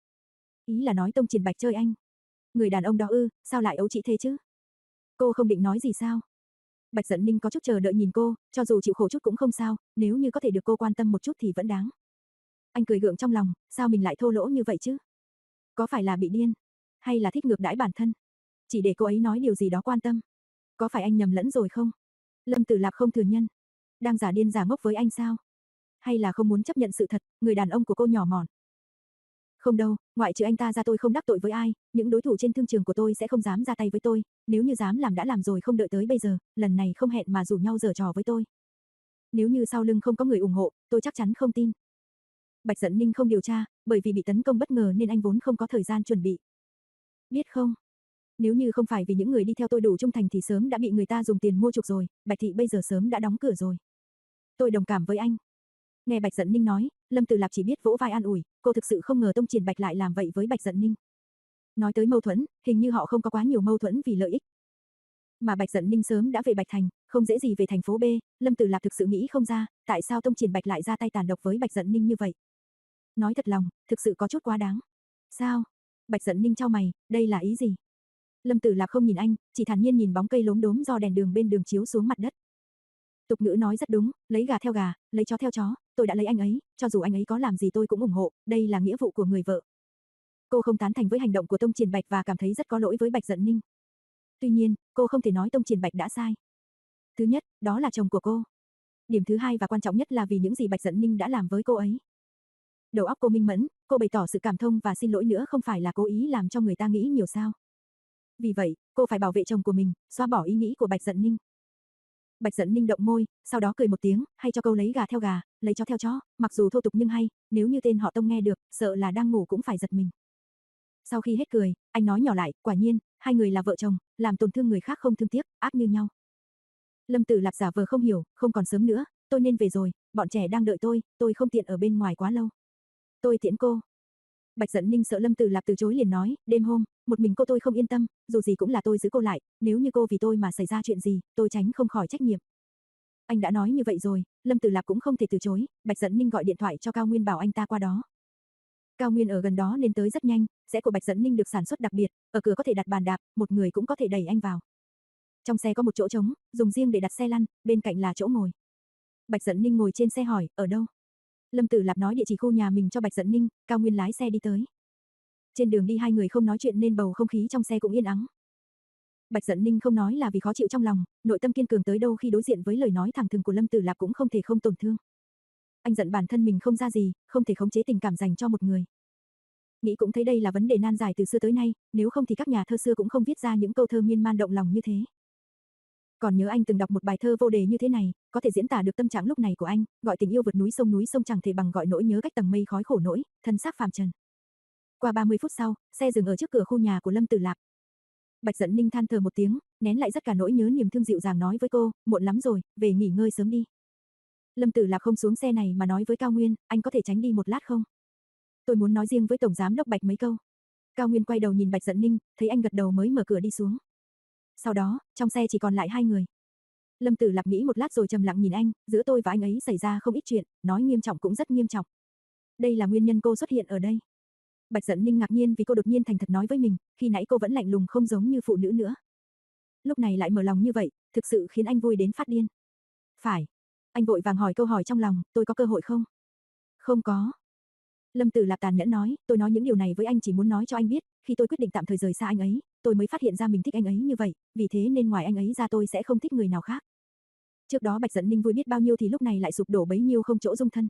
Ý là nói Tông Triển Bạch chơi anh. Người đàn ông đó ư, sao lại ấu trĩ thế chứ? Cô không định nói gì sao? Bạch Dận Ninh có chút chờ đợi nhìn cô, cho dù chịu khổ chút cũng không sao, nếu như có thể được cô quan tâm một chút thì vẫn đáng. Anh cười gượng trong lòng, sao mình lại thô lỗ như vậy chứ? Có phải là bị điên? Hay là thích ngược đãi bản thân? Chỉ để cô ấy nói điều gì đó quan tâm. Có phải anh nhầm lẫn rồi không? Lâm Tử Lạp không thừa nhận. Đang giả điên giả ngốc với anh sao? Hay là không muốn chấp nhận sự thật, người đàn ông của cô nhỏ mọn? Không đâu, ngoại trừ anh ta ra tôi không đắc tội với ai, những đối thủ trên thương trường của tôi sẽ không dám ra tay với tôi, nếu như dám làm đã làm rồi không đợi tới bây giờ, lần này không hẹn mà rủ nhau giở trò với tôi. Nếu như sau lưng không có người ủng hộ, tôi chắc chắn không tin. Bạch Dận Ninh không điều tra, bởi vì bị tấn công bất ngờ nên anh vốn không có thời gian chuẩn bị. Biết không? Nếu như không phải vì những người đi theo tôi đủ trung thành thì sớm đã bị người ta dùng tiền mua chuộc rồi, Bạch thị bây giờ sớm đã đóng cửa rồi. Tôi đồng cảm với anh. Nghe Bạch Dận Ninh nói, Lâm Tử Lạp chỉ biết vỗ vai an ủi, cô thực sự không ngờ Tông Triển Bạch lại làm vậy với Bạch Dận Ninh. Nói tới mâu thuẫn, hình như họ không có quá nhiều mâu thuẫn vì lợi ích. Mà Bạch Dận Ninh sớm đã về Bạch Thành, không dễ gì về thành phố B, Lâm Tử Lạp thực sự nghĩ không ra, tại sao Tông Triển Bạch lại ra tay tàn độc với Bạch Dận Ninh như vậy. Nói thật lòng, thực sự có chút quá đáng. Sao? Bạch Dận Ninh chau mày, đây là ý gì? Lâm Tử Lạp không nhìn anh, chỉ thản nhiên nhìn bóng cây lốm đốm do đèn đường bên đường chiếu xuống mặt đất. Tục ngữ nói rất đúng, lấy gà theo gà, lấy chó theo chó, tôi đã lấy anh ấy, cho dù anh ấy có làm gì tôi cũng ủng hộ, đây là nghĩa vụ của người vợ. Cô không tán thành với hành động của Tông Triển Bạch và cảm thấy rất có lỗi với Bạch Dận Ninh. Tuy nhiên, cô không thể nói Tông Triển Bạch đã sai. Thứ nhất, đó là chồng của cô. Điểm thứ hai và quan trọng nhất là vì những gì Bạch Dận Ninh đã làm với cô ấy. Đầu óc cô minh mẫn, cô bày tỏ sự cảm thông và xin lỗi nữa không phải là cố ý làm cho người ta nghĩ nhiều sao. Vì vậy, cô phải bảo vệ chồng của mình, xóa bỏ ý nghĩ của Bạch Dận Ninh. Bạch Dận Ninh động môi, sau đó cười một tiếng, hay cho câu lấy gà theo gà, lấy chó theo chó, mặc dù thô tục nhưng hay, nếu như tên họ Tông nghe được, sợ là đang ngủ cũng phải giật mình. Sau khi hết cười, anh nói nhỏ lại, quả nhiên, hai người là vợ chồng, làm tổn thương người khác không thương tiếc, ác như nhau. Lâm Tử Lạp giả vờ không hiểu, không còn sớm nữa, tôi nên về rồi, bọn trẻ đang đợi tôi, tôi không tiện ở bên ngoài quá lâu. Tôi tiễn cô. Bạch Dận Ninh sợ Lâm Tử Lạp từ chối liền nói, đêm hôm, một mình cô tôi không yên tâm, dù gì cũng là tôi giữ cô lại, nếu như cô vì tôi mà xảy ra chuyện gì, tôi tránh không khỏi trách nhiệm. Anh đã nói như vậy rồi, Lâm Tử Lạp cũng không thể từ chối, Bạch Dận Ninh gọi điện thoại cho Cao Nguyên bảo anh ta qua đó. Cao Nguyên ở gần đó nên tới rất nhanh, xe của Bạch Dận Ninh được sản xuất đặc biệt, ở cửa có thể đặt bàn đạp, một người cũng có thể đẩy anh vào. Trong xe có một chỗ trống, dùng riêng để đặt xe lăn, bên cạnh là chỗ ngồi. Bạch Dận Ninh ngồi trên xe hỏi, ở đâu? Lâm Tử Lạp nói địa chỉ khu nhà mình cho Bạch Dận Ninh, Cao Nguyên lái xe đi tới. Trên đường đi hai người không nói chuyện nên bầu không khí trong xe cũng yên ắng. Bạch Dận Ninh không nói là vì khó chịu trong lòng, nội tâm kiên cường tới đâu khi đối diện với lời nói thẳng thừng của Lâm Tử Lạp cũng không thể không tổn thương. Anh giận bản thân mình không ra gì, không thể khống chế tình cảm dành cho một người. Nghĩ cũng thấy đây là vấn đề nan giải từ xưa tới nay, nếu không thì các nhà thơ xưa cũng không viết ra những câu thơ miên man động lòng như thế. Còn nhớ anh từng đọc một bài thơ vô đề như thế này, có thể diễn tả được tâm trạng lúc này của anh, gọi tình yêu vượt núi sông núi sông chẳng thể bằng gọi nỗi nhớ cách tầng mây khói khổ nỗi, thân xác phàm trần. Qua ba mươi phút sau, xe dừng ở trước cửa khu nhà của Lâm Tử Lạp. Bạch Dận Ninh than thở một tiếng, nén lại tất cả nỗi nhớ niềm thương dịu dàng nói với cô, muộn lắm rồi, về nghỉ ngơi sớm đi. Lâm Tử Lạp không xuống xe này mà nói với Cao Nguyên, anh có thể tránh đi một lát không? Tôi muốn nói riêng với Tổng Giám Đốc Bạch mấy câu. Cao Nguyên quay đầu nhìn Bạch Dận Ninh, thấy anh gật đầu mới mở cửa đi xuống. Sau đó, trong xe chỉ còn lại hai người. Lâm Tử Lạp nghĩ một lát rồi trầm lặng nhìn anh, giữa tôi và anh ấy xảy ra không ít chuyện, nói nghiêm trọng cũng rất nghiêm trọng. Đây là nguyên nhân cô xuất hiện ở đây. Bạch Dận Ninh ngạc nhiên vì cô đột nhiên thành thật nói với mình, khi nãy cô vẫn lạnh lùng không giống như phụ nữ nữa. Lúc này lại mở lòng như vậy, thực sự khiến anh vui đến phát điên. Phải. Anh vội vàng hỏi câu hỏi trong lòng, tôi có cơ hội không? Không có. Lâm Tử Lạp tàn nhẫn nói, tôi nói những điều này với anh chỉ muốn nói cho anh biết, khi tôi quyết định tạm thời rời xa anh ấy, tôi mới phát hiện ra mình thích anh ấy như vậy, vì thế nên ngoài anh ấy ra tôi sẽ không thích người nào khác. Trước đó Bạch Dận Ninh vui biết bao nhiêu thì lúc này lại sụp đổ bấy nhiêu không chỗ dung thân.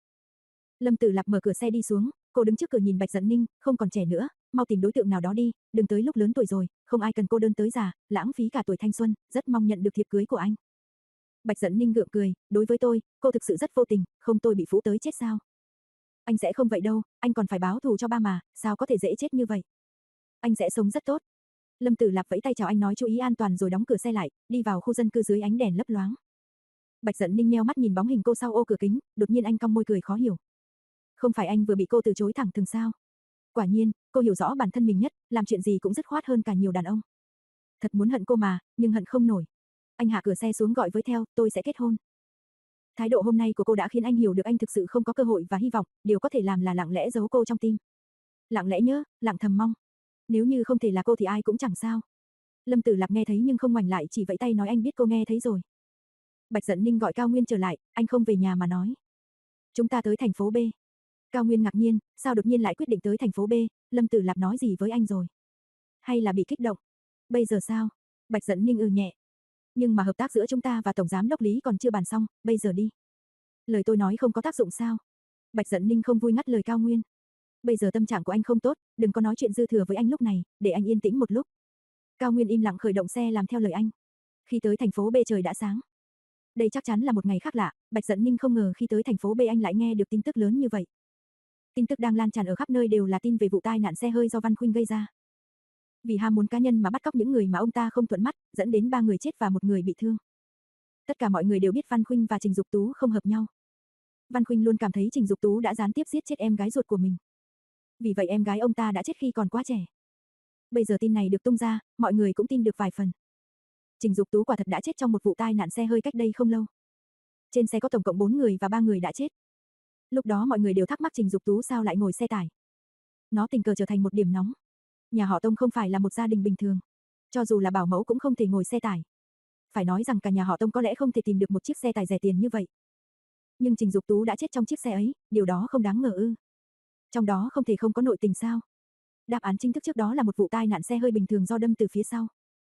Lâm Tử Lạp mở cửa xe đi xuống, cô đứng trước cửa nhìn Bạch Dận Ninh, không còn trẻ nữa, mau tìm đối tượng nào đó đi, đừng tới lúc lớn tuổi rồi, không ai cần cô đơn tới già, lãng phí cả tuổi thanh xuân, rất mong nhận được thiệp cưới của anh. Bạch Dận Ninh gượng cười, đối với tôi, cô thực sự rất vô tình, không tôi bị phũ tới chết sao? Anh sẽ không vậy đâu, anh còn phải báo thù cho ba mà, sao có thể dễ chết như vậy? Anh sẽ sống rất tốt. Lâm Tử Lạp vẫy tay chào anh nói chú ý an toàn rồi đóng cửa xe lại, đi vào khu dân cư dưới ánh đèn lấp loáng. Bạch Dận Ninh nheo mắt nhìn bóng hình cô sau ô cửa kính, đột nhiên anh cong môi cười khó hiểu. Không phải anh vừa bị cô từ chối thẳng thừng sao? Quả nhiên, cô hiểu rõ bản thân mình nhất, làm chuyện gì cũng dứt khoát hơn cả nhiều đàn ông. Thật muốn hận cô mà, nhưng hận không nổi. Anh hạ cửa xe xuống gọi với theo, tôi sẽ kết hôn. Thái độ hôm nay của cô đã khiến anh hiểu được anh thực sự không có cơ hội và hy vọng, điều có thể làm là lặng lẽ giấu cô trong tim. Lặng lẽ nhớ, lặng thầm mong. Nếu như không thể là cô thì ai cũng chẳng sao. Lâm Tử Lạp nghe thấy nhưng không ngoảnh lại chỉ vẫy tay nói anh biết cô nghe thấy rồi. Bạch Dận Ninh gọi Cao Nguyên trở lại, anh không về nhà mà nói. Chúng ta tới thành phố B. Cao Nguyên ngạc nhiên, sao đột nhiên lại quyết định tới thành phố B, Lâm Tử Lạp nói gì với anh rồi? Hay là bị kích động? Bây giờ sao? Bạch Dận Ninh ừ nhẹ. Nhưng mà hợp tác giữa chúng ta và Tổng Giám Đốc Lý còn chưa bàn xong, bây giờ đi. Lời tôi nói không có tác dụng sao? Bạch Dận Ninh không vui ngắt lời Cao Nguyên. Bây giờ tâm trạng của anh không tốt, đừng có nói chuyện dư thừa với anh lúc này, để anh yên tĩnh một lúc. Cao Nguyên im lặng khởi động xe làm theo lời anh. Khi tới thành phố B trời đã sáng. Đây chắc chắn là một ngày khác lạ, Bạch Dận Ninh không ngờ khi tới thành phố B anh lại nghe được tin tức lớn như vậy. Tin tức đang lan tràn ở khắp nơi đều là tin về vụ tai nạn xe hơi do Văn Khuynh gây ra. Vì ham muốn cá nhân mà bắt cóc những người mà ông ta không thuận mắt, dẫn đến ba người chết và một người bị thương. Tất cả mọi người đều biết Văn Khuynh và Trình Dục Tú không hợp nhau. Văn Khuynh luôn cảm thấy Trình Dục Tú đã gián tiếp giết chết em gái ruột của mình. Vì vậy em gái ông ta đã chết khi còn quá trẻ. Bây giờ tin này được tung ra, mọi người cũng tin được vài phần. Trình Dục Tú quả thật đã chết trong một vụ tai nạn xe hơi cách đây không lâu. Trên xe có tổng cộng bốn người và ba người đã chết. Lúc đó mọi người đều thắc mắc Trình Dục Tú sao lại ngồi xe tải. Nó tình cờ trở thành một điểm nóng. Nhà họ Tông không phải là một gia đình bình thường. Cho dù là bảo mẫu cũng không thể ngồi xe tải. Phải nói rằng cả nhà họ Tông có lẽ không thể tìm được một chiếc xe tải rẻ tiền như vậy. Nhưng Trình Dục Tú đã chết trong chiếc xe ấy, điều đó không đáng ngờ ư? Trong đó không thể không có nội tình sao? Đáp án chính thức trước đó là một vụ tai nạn xe hơi bình thường do đâm từ phía sau.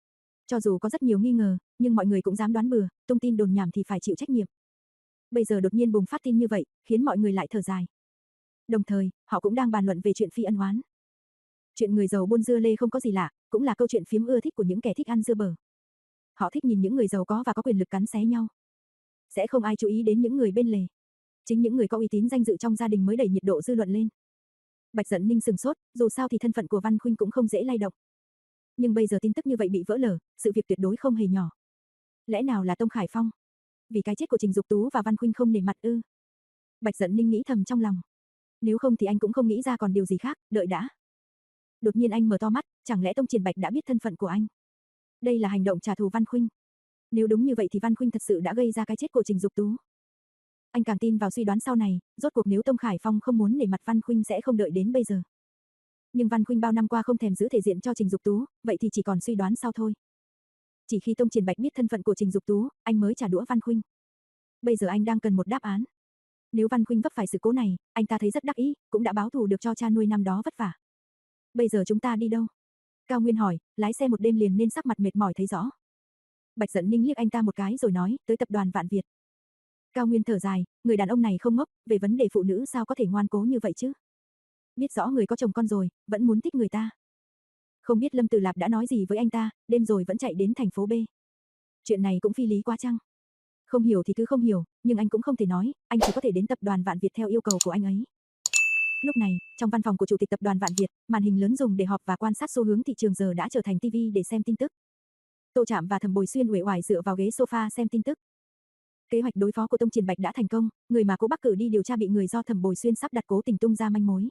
Cho dù có rất nhiều nghi ngờ, nhưng mọi người cũng dám đoán bừa, tung tin đồn nhảm thì phải chịu trách nhiệm. Bây giờ đột nhiên bùng phát tin như vậy, khiến mọi người lại thở dài. Đồng thời, họ cũng đang bàn luận về chuyện phi ân oán. Chuyện người giàu buôn dưa lê không có gì lạ, cũng là câu chuyện phiếm ưa thích của những kẻ thích ăn dưa bở. Họ thích nhìn những người giàu có và có quyền lực cắn xé nhau. Sẽ không ai chú ý đến những người bên lề. Chính những người có uy tín danh dự trong gia đình mới đẩy nhiệt độ dư luận lên. Bạch Dận Ninh sừng sốt, dù sao thì thân phận của Văn Khuynh cũng không dễ lay động. Nhưng bây giờ tin tức như vậy bị vỡ lở, sự việc tuyệt đối không hề nhỏ. Lẽ nào là Tông Khải Phong? Vì cái chết của Trình Dục Tú và Văn Khuynh không nể mặt ư? Bạch Dận Ninh nghĩ thầm trong lòng. Nếu không thì anh cũng không nghĩ ra còn điều gì khác, đợi đã. Đột nhiên anh mở to mắt, chẳng lẽ Tông Triển Bạch đã biết thân phận của anh? Đây là hành động trả thù Văn Khuynh. Nếu đúng như vậy thì Văn Khuynh thật sự đã gây ra cái chết của Trình Dục Tú. Anh càng tin vào suy đoán sau này, rốt cuộc nếu Tông Khải Phong không muốn nể mặt Văn Khuynh sẽ không đợi đến bây giờ. Nhưng Văn Khuynh bao năm qua không thèm giữ thể diện cho Trình Dục Tú, vậy thì chỉ còn suy đoán sau thôi. Chỉ khi Tông Triển Bạch biết thân phận của Trình Dục Tú, anh mới trả đũa Văn Khuynh. Bây giờ anh đang cần một đáp án. Nếu Văn Khuynh vấp phải sự cố này, anh ta thấy rất đắc ý, cũng đã báo thù được cho cha nuôi năm đó vất vả. Bây giờ chúng ta đi đâu? Cao Nguyên hỏi, lái xe một đêm liền nên sắc mặt mệt mỏi thấy rõ. Bạch Dận Ninh liếc anh ta một cái rồi nói, tới tập đoàn Vạn Việt. Cao Nguyên thở dài, người đàn ông này không ngốc, về vấn đề phụ nữ sao có thể ngoan cố như vậy chứ? Biết rõ người có chồng con rồi, vẫn muốn thích người ta. Không biết Lâm Tử Lạp đã nói gì với anh ta, đêm rồi vẫn chạy đến thành phố B. Chuyện này cũng phi lý quá chăng? Không hiểu thì cứ không hiểu, nhưng anh cũng không thể nói, anh chỉ có thể đến tập đoàn Vạn Việt theo yêu cầu của anh ấy. Lúc này, trong văn phòng của chủ tịch tập đoàn Vạn Việt, màn hình lớn dùng để họp và quan sát xu hướng thị trường giờ đã trở thành ti vi để xem tin tức. Tô Trạm và Thẩm Bồi Xuyên uể oải dựa vào ghế sofa xem tin tức. Kế hoạch đối phó của Tông Triển Bạch đã thành công, người mà Cố Bắc cử đi điều tra bị người do Thẩm Bồi Xuyên sắp đặt cố tình tung ra manh mối.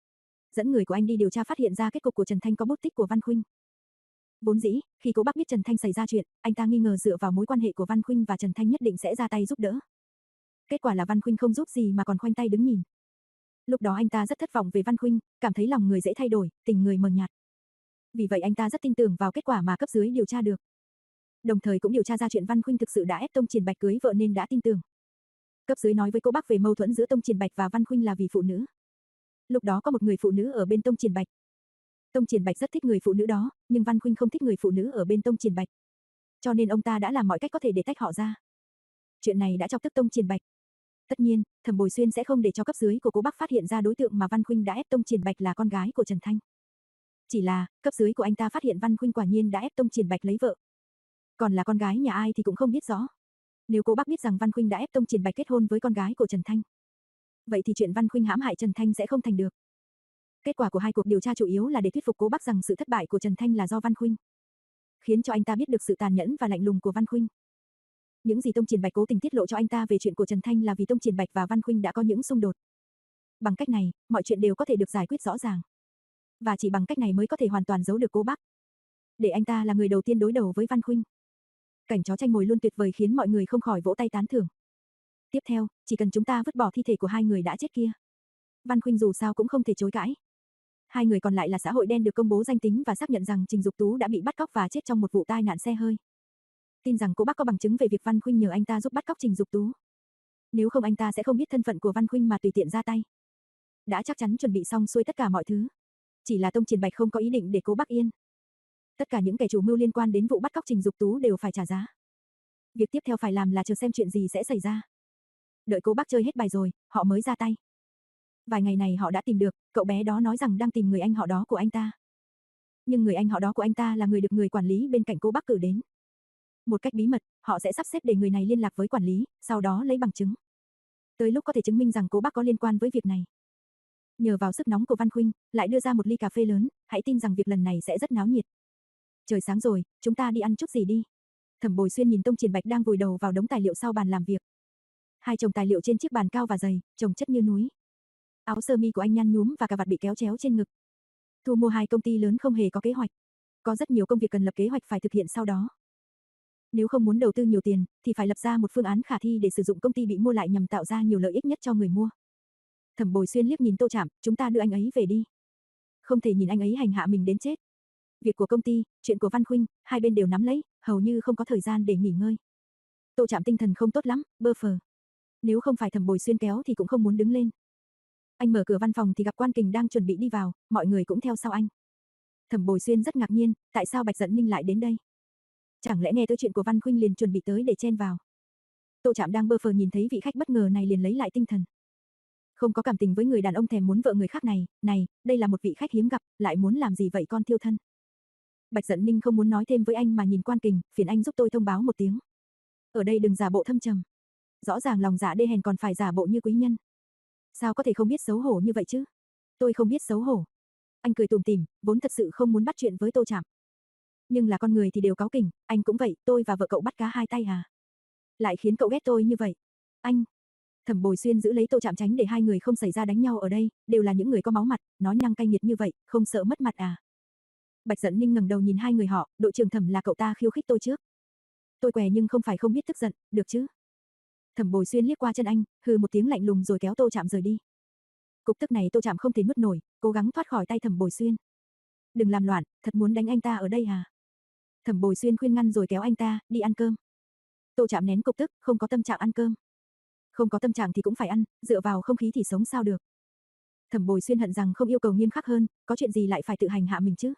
Dẫn người của anh đi điều tra phát hiện ra kết cục của Trần Thanh có bút tích của Văn Khuynh. Vốn dĩ, khi Cố Bắc biết Trần Thanh xảy ra chuyện, anh ta nghi ngờ dựa vào mối quan hệ của Văn Khuynh và Trần Thanh nhất định sẽ ra tay giúp đỡ. Kết quả là Văn Khuynh không giúp gì mà còn khoanh tay đứng nhìn. Lúc đó anh ta rất thất vọng về Văn Khuynh, cảm thấy lòng người dễ thay đổi, tình người mờ nhạt. Vì vậy anh ta rất tin tưởng vào kết quả mà cấp dưới điều tra được. Đồng thời cũng điều tra ra chuyện Văn Khuynh thực sự đã ép Tông Triển Bạch cưới vợ nên đã tin tưởng. Cấp dưới nói với Cố Bắc về mâu thuẫn giữa Tông Triển Bạch và Văn Khuynh là vì phụ nữ. Lúc đó có một người phụ nữ ở bên Tông Triển Bạch. Tông Triển Bạch rất thích người phụ nữ đó, nhưng Văn Khuynh không thích người phụ nữ ở bên Tông Triển Bạch. Cho nên ông ta đã làm mọi cách có thể để tách họ ra. Chuyện này đã chọc tức Tông Triển Bạch. Tất nhiên, Thẩm Bồi Xuyên sẽ không để cho cấp dưới của Cố Bắc phát hiện ra đối tượng mà Văn Khuynh đã ép Tông Triển Bạch là con gái của Trần Thanh. Chỉ là, cấp dưới của anh ta phát hiện Văn Khuynh quả nhiên đã ép Tông Triển Bạch lấy vợ. Còn là con gái nhà ai thì cũng không biết rõ. Nếu Cố Bắc biết rằng Văn Khuynh đã ép Tông Triển Bạch kết hôn với con gái của Trần Thanh, vậy thì chuyện Văn Khuynh hãm hại Trần Thanh sẽ không thành được. Kết quả của hai cuộc điều tra chủ yếu là để thuyết phục Cố Bắc rằng sự thất bại của Trần Thanh là do Văn Khuynh, khiến cho anh ta biết được sự tàn nhẫn và lạnh lùng của Văn Khuynh. Những gì Tông Triển Bạch cố tình tiết lộ cho anh ta về chuyện của Trần Thanh là vì Tông Triển Bạch và Văn Khuynh đã có những xung đột. Bằng cách này, mọi chuyện đều có thể được giải quyết rõ ràng. Và chỉ bằng cách này mới có thể hoàn toàn giấu được Cố Bắc. Để anh ta là người đầu tiên đối đầu với Văn Khuynh. Cảnh chó tranh mồi luôn tuyệt vời khiến mọi người không khỏi vỗ tay tán thưởng. Tiếp theo, chỉ cần chúng ta vứt bỏ thi thể của hai người đã chết kia. Văn Khuynh dù sao cũng không thể chối cãi. Hai người còn lại là xã hội đen được công bố danh tính và xác nhận rằng Trình Dục Tú đã bị bắt cóc và chết trong một vụ tai nạn xe hơi. Tin rằng Cố Bắc có bằng chứng về việc Văn Khuynh nhờ anh ta giúp bắt cóc Trình Dục Tú. Nếu không anh ta sẽ không biết thân phận của Văn Khuynh mà tùy tiện ra tay. Đã chắc chắn chuẩn bị xong xuôi tất cả mọi thứ. Chỉ là Tông Triển Bạch không có ý định để Cố Bắc yên. Tất cả những kẻ chủ mưu liên quan đến vụ bắt cóc Trình Dục Tú đều phải trả giá. Việc tiếp theo phải làm là chờ xem chuyện gì sẽ xảy ra. Đợi Cố Bắc chơi hết bài rồi, họ mới ra tay. Vài ngày này họ đã tìm được, cậu bé đó nói rằng đang tìm người anh họ đó của anh ta. Nhưng người anh họ đó của anh ta là người được người quản lý bên cạnh Cố Bắc cử đến. Một cách bí mật, họ sẽ sắp xếp để người này liên lạc với quản lý, sau đó lấy bằng chứng. Tới lúc có thể chứng minh rằng Cố Bắc có liên quan với việc này. Nhờ vào sức nóng của Văn Khuynh, lại đưa ra một ly cà phê lớn, hãy tin rằng việc lần này sẽ rất náo nhiệt. Trời sáng rồi, chúng ta đi ăn chút gì đi. Thẩm Bồi Xuyên nhìn Tông Triển Bạch đang vùi đầu vào đống tài liệu sau bàn làm việc. Hai chồng tài liệu trên chiếc bàn cao và dày, chồng chất như núi. Áo sơ mi của anh nhăn nhúm và cà vạt bị kéo chéo trên ngực. Thu mua hai công ty lớn không hề có kế hoạch. Có rất nhiều công việc cần lập kế hoạch phải thực hiện sau đó. Nếu không muốn đầu tư nhiều tiền, thì phải lập ra một phương án khả thi để sử dụng công ty bị mua lại nhằm tạo ra nhiều lợi ích nhất cho người mua. Thẩm Bồi Xuyên liếc nhìn Tô Trạm, chúng ta đưa anh ấy về đi. Không thể nhìn anh ấy hành hạ mình đến chết. Việc của công ty, chuyện của Văn Khuynh, hai bên đều nắm lấy, hầu như không có thời gian để nghỉ ngơi. Tô Trạm tinh thần không tốt lắm, bơ phờ. Nếu không phải Thẩm Bồi Xuyên kéo thì cũng không muốn đứng lên. Anh mở cửa văn phòng thì gặp Quan Kình đang chuẩn bị đi vào, mọi người cũng theo sau anh. Thẩm Bồi Xuyên rất ngạc nhiên, tại sao Bạch Dận Ninh lại đến đây? Chẳng lẽ nghe tới chuyện của Văn Khuynh liền chuẩn bị tới để chen vào? Tô Trạm đang bơ phờ nhìn thấy vị khách bất ngờ này liền lấy lại tinh thần. Không có cảm tình với người đàn ông thèm muốn vợ người khác này, này, đây là một vị khách hiếm gặp, lại muốn làm gì vậy con thiêu thân? Bạch Dận Ninh không muốn nói thêm với anh mà nhìn Quan Kình, phiền anh giúp tôi thông báo một tiếng. Ở đây đừng giả bộ thâm trầm. Rõ ràng lòng dạ đê hèn còn phải giả bộ như quý nhân. Sao có thể không biết xấu hổ như vậy chứ? Tôi không biết xấu hổ. Anh cười tủm tỉm, vốn thật sự không muốn bắt chuyện với Tô Trạm. Nhưng là con người thì đều cáu kỉnh, anh cũng vậy, tôi và vợ cậu bắt cá hai tay à? Lại khiến cậu ghét tôi như vậy. Anh. Thẩm Bồi Xuyên giữ lấy Tô Trạm tránh để hai người không xảy ra đánh nhau ở đây, đều là những người có máu mặt, nói năng cay nghiệt như vậy, không sợ mất mặt à? Bạch Dận Ninh ngẩng đầu nhìn hai người họ, đội trưởng Thẩm là cậu ta khiêu khích tôi trước. Tôi què nhưng không phải không biết tức giận, được chứ? Thẩm Bồi Xuyên liếc qua chân anh, hừ một tiếng lạnh lùng rồi kéo Tô Trạm rời đi. Cục tức này Tô Trạm không thể nuốt nổi, cố gắng thoát khỏi tay Thẩm Bồi Xuyên. Đừng làm loạn, thật muốn đánh anh ta ở đây à? Thẩm Bồi Xuyên khuyên ngăn rồi kéo anh ta, đi ăn cơm. Tô Trạm nén cục tức, không có tâm trạng ăn cơm. Không có tâm trạng thì cũng phải ăn, dựa vào không khí thì sống sao được. Thẩm Bồi Xuyên hận rằng không yêu cầu nghiêm khắc hơn, có chuyện gì lại phải tự hành hạ mình chứ?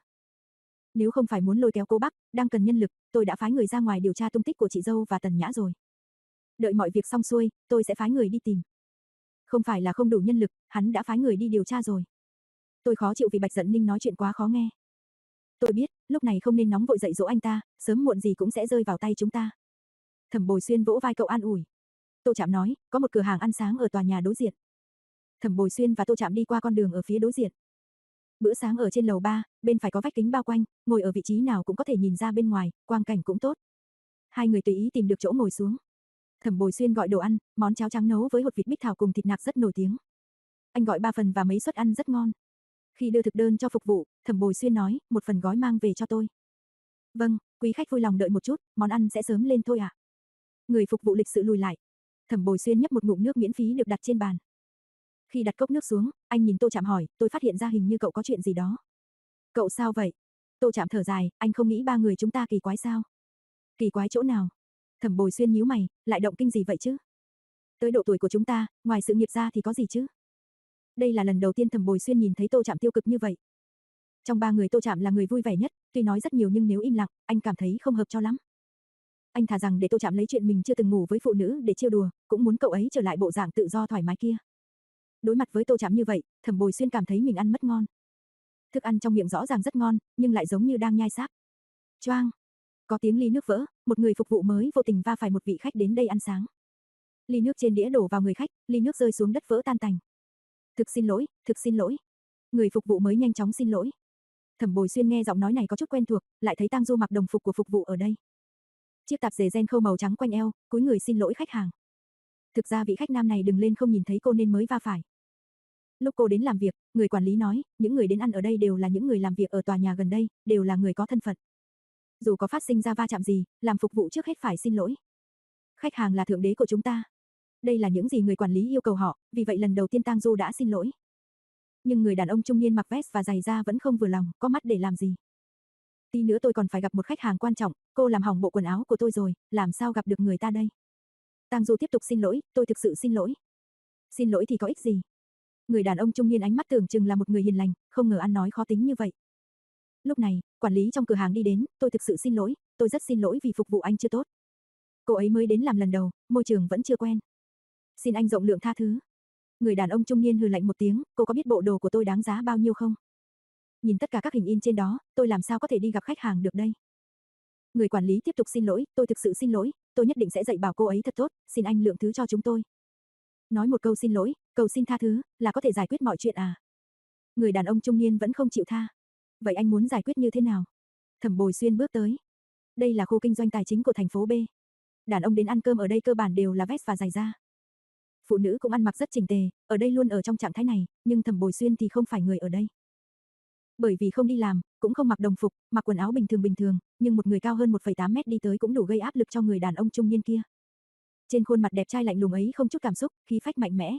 Nếu không phải muốn lôi kéo Cố Bắc, đang cần nhân lực, tôi đã phái người ra ngoài điều tra tung tích của chị dâu và Tần Nhã rồi. Đợi mọi việc xong xuôi, tôi sẽ phái người đi tìm. Không phải là không đủ nhân lực, hắn đã phái người đi điều tra rồi. Tôi khó chịu vì Bạch Dận Ninh nói chuyện quá khó nghe. Tôi biết, lúc này không nên nóng vội dạy dỗ anh ta, sớm muộn gì cũng sẽ rơi vào tay chúng ta. Thẩm Bồi Xuyên vỗ vai cậu an ủi. Tô Trạm nói, có một cửa hàng ăn sáng ở tòa nhà đối diện. Thẩm Bồi Xuyên và Tô Trạm đi qua con đường ở phía đối diện. Bữa sáng ở trên lầu ba, bên phải có vách kính bao quanh, ngồi ở vị trí nào cũng có thể nhìn ra bên ngoài, quang cảnh cũng tốt. Hai người tùy ý tìm được chỗ ngồi xuống. Thẩm Bồi Xuyên gọi đồ ăn, món cháo trắng nấu với hột vịt bích thảo cùng thịt nạc rất nổi tiếng. Anh gọi ba phần và mấy suất ăn rất ngon. Khi đưa thực đơn cho phục vụ, Thẩm Bồi Xuyên nói, một phần gói mang về cho tôi. Vâng, quý khách vui lòng đợi một chút, món ăn sẽ sớm lên thôi ạ. À? Người phục vụ lịch sự lùi lại. Thẩm Bồi Xuyên nhấp một ngụm nước miễn phí được đặt trên bàn. Khi đặt cốc nước xuống, anh nhìn Tô Trạm hỏi, tôi phát hiện ra hình như cậu có chuyện gì đó. Cậu sao vậy? Tô Trạm thở dài, anh không nghĩ ba người chúng ta kỳ quái sao? Kỳ quái chỗ nào? Thẩm Bồi Xuyên nhíu mày, lại động kinh gì vậy chứ? Tới độ tuổi của chúng ta, ngoài sự nghiệp ra thì có gì chứ? Đây là lần đầu tiên Thẩm Bồi Xuyên nhìn thấy Tô Trạm tiêu cực như vậy. Trong ba người Tô Trạm là người vui vẻ nhất, tuy nói rất nhiều nhưng nếu im lặng, anh cảm thấy không hợp cho lắm. Anh thà rằng để Tô Trạm lấy chuyện mình chưa từng ngủ với phụ nữ để trêu đùa, cũng muốn cậu ấy trở lại bộ dạng tự do thoải mái kia. Đối mặt với Tô Trạm như vậy, Thẩm Bồi Xuyên cảm thấy mình ăn mất ngon. Thức ăn trong miệng rõ ràng rất ngon, nhưng lại giống như đang nhai xác. Choang, có tiếng ly nước vỡ, một người phục vụ mới vô tình va phải một vị khách đến đây ăn sáng. Ly nước trên đĩa đổ vào người khách, ly nước rơi xuống đất vỡ tan tành. Thực xin lỗi, thực xin lỗi. Người phục vụ mới nhanh chóng xin lỗi. Thẩm Bồi Xuyên nghe giọng nói này có chút quen thuộc, lại thấy Tang Du mặc đồng phục của phục vụ ở đây. Chiếc tạp dề ren khâu màu trắng quanh eo, cúi người xin lỗi khách hàng. Thực ra vị khách nam này đừng lên không nhìn thấy cô nên mới va phải. Lúc cô đến làm việc, người quản lý nói, những người đến ăn ở đây đều là những người làm việc ở tòa nhà gần đây, đều là người có thân phận. Dù có phát sinh ra va chạm gì, làm phục vụ trước hết phải xin lỗi. Khách hàng là thượng đế của chúng ta. Đây là những gì người quản lý yêu cầu họ, vì vậy lần đầu tiên Tang Du đã xin lỗi. Nhưng người đàn ông trung niên mặc vest và giày da vẫn không vừa lòng, có mắt để làm gì. Tí nữa tôi còn phải gặp một khách hàng quan trọng, cô làm hỏng bộ quần áo của tôi rồi, làm sao gặp được người ta đây? Tang Du tiếp tục xin lỗi, tôi thực sự xin lỗi. Xin lỗi thì có ích gì? Người đàn ông trung niên ánh mắt tưởng chừng là một người hiền lành, không ngờ ăn nói khó tính như vậy. Lúc này, quản lý trong cửa hàng đi đến, tôi thực sự xin lỗi, tôi rất xin lỗi vì phục vụ anh chưa tốt. Cô ấy mới đến làm lần đầu, môi trường vẫn chưa quen. Xin anh rộng lượng tha thứ. Người đàn ông trung niên hừ lạnh một tiếng, cô có biết bộ đồ của tôi đáng giá bao nhiêu không? Nhìn tất cả các hình in trên đó, tôi làm sao có thể đi gặp khách hàng được đây? Người quản lý tiếp tục xin lỗi, tôi thực sự xin lỗi, tôi nhất định sẽ dạy bảo cô ấy thật tốt, xin anh lượng thứ cho chúng tôi. Nói một câu xin lỗi, cầu xin tha thứ, là có thể giải quyết mọi chuyện à? Người đàn ông trung niên vẫn không chịu tha. Vậy anh muốn giải quyết như thế nào? Thẩm Bồi Xuyên bước tới. Đây là khu kinh doanh tài chính của thành phố B. Đàn ông đến ăn cơm ở đây cơ bản đều là vest và giày da. Phụ nữ cũng ăn mặc rất chỉnh tề, ở đây luôn ở trong trạng thái này, nhưng Thẩm Bồi Xuyên thì không phải người ở đây. Bởi vì không đi làm, cũng không mặc đồng phục, mặc quần áo bình thường bình thường, nhưng một người cao hơn một phẩy tám mét đi tới cũng đủ gây áp lực cho người đàn ông trung niên kia. Trên khuôn mặt đẹp trai lạnh lùng ấy không chút cảm xúc, khí phách mạnh mẽ.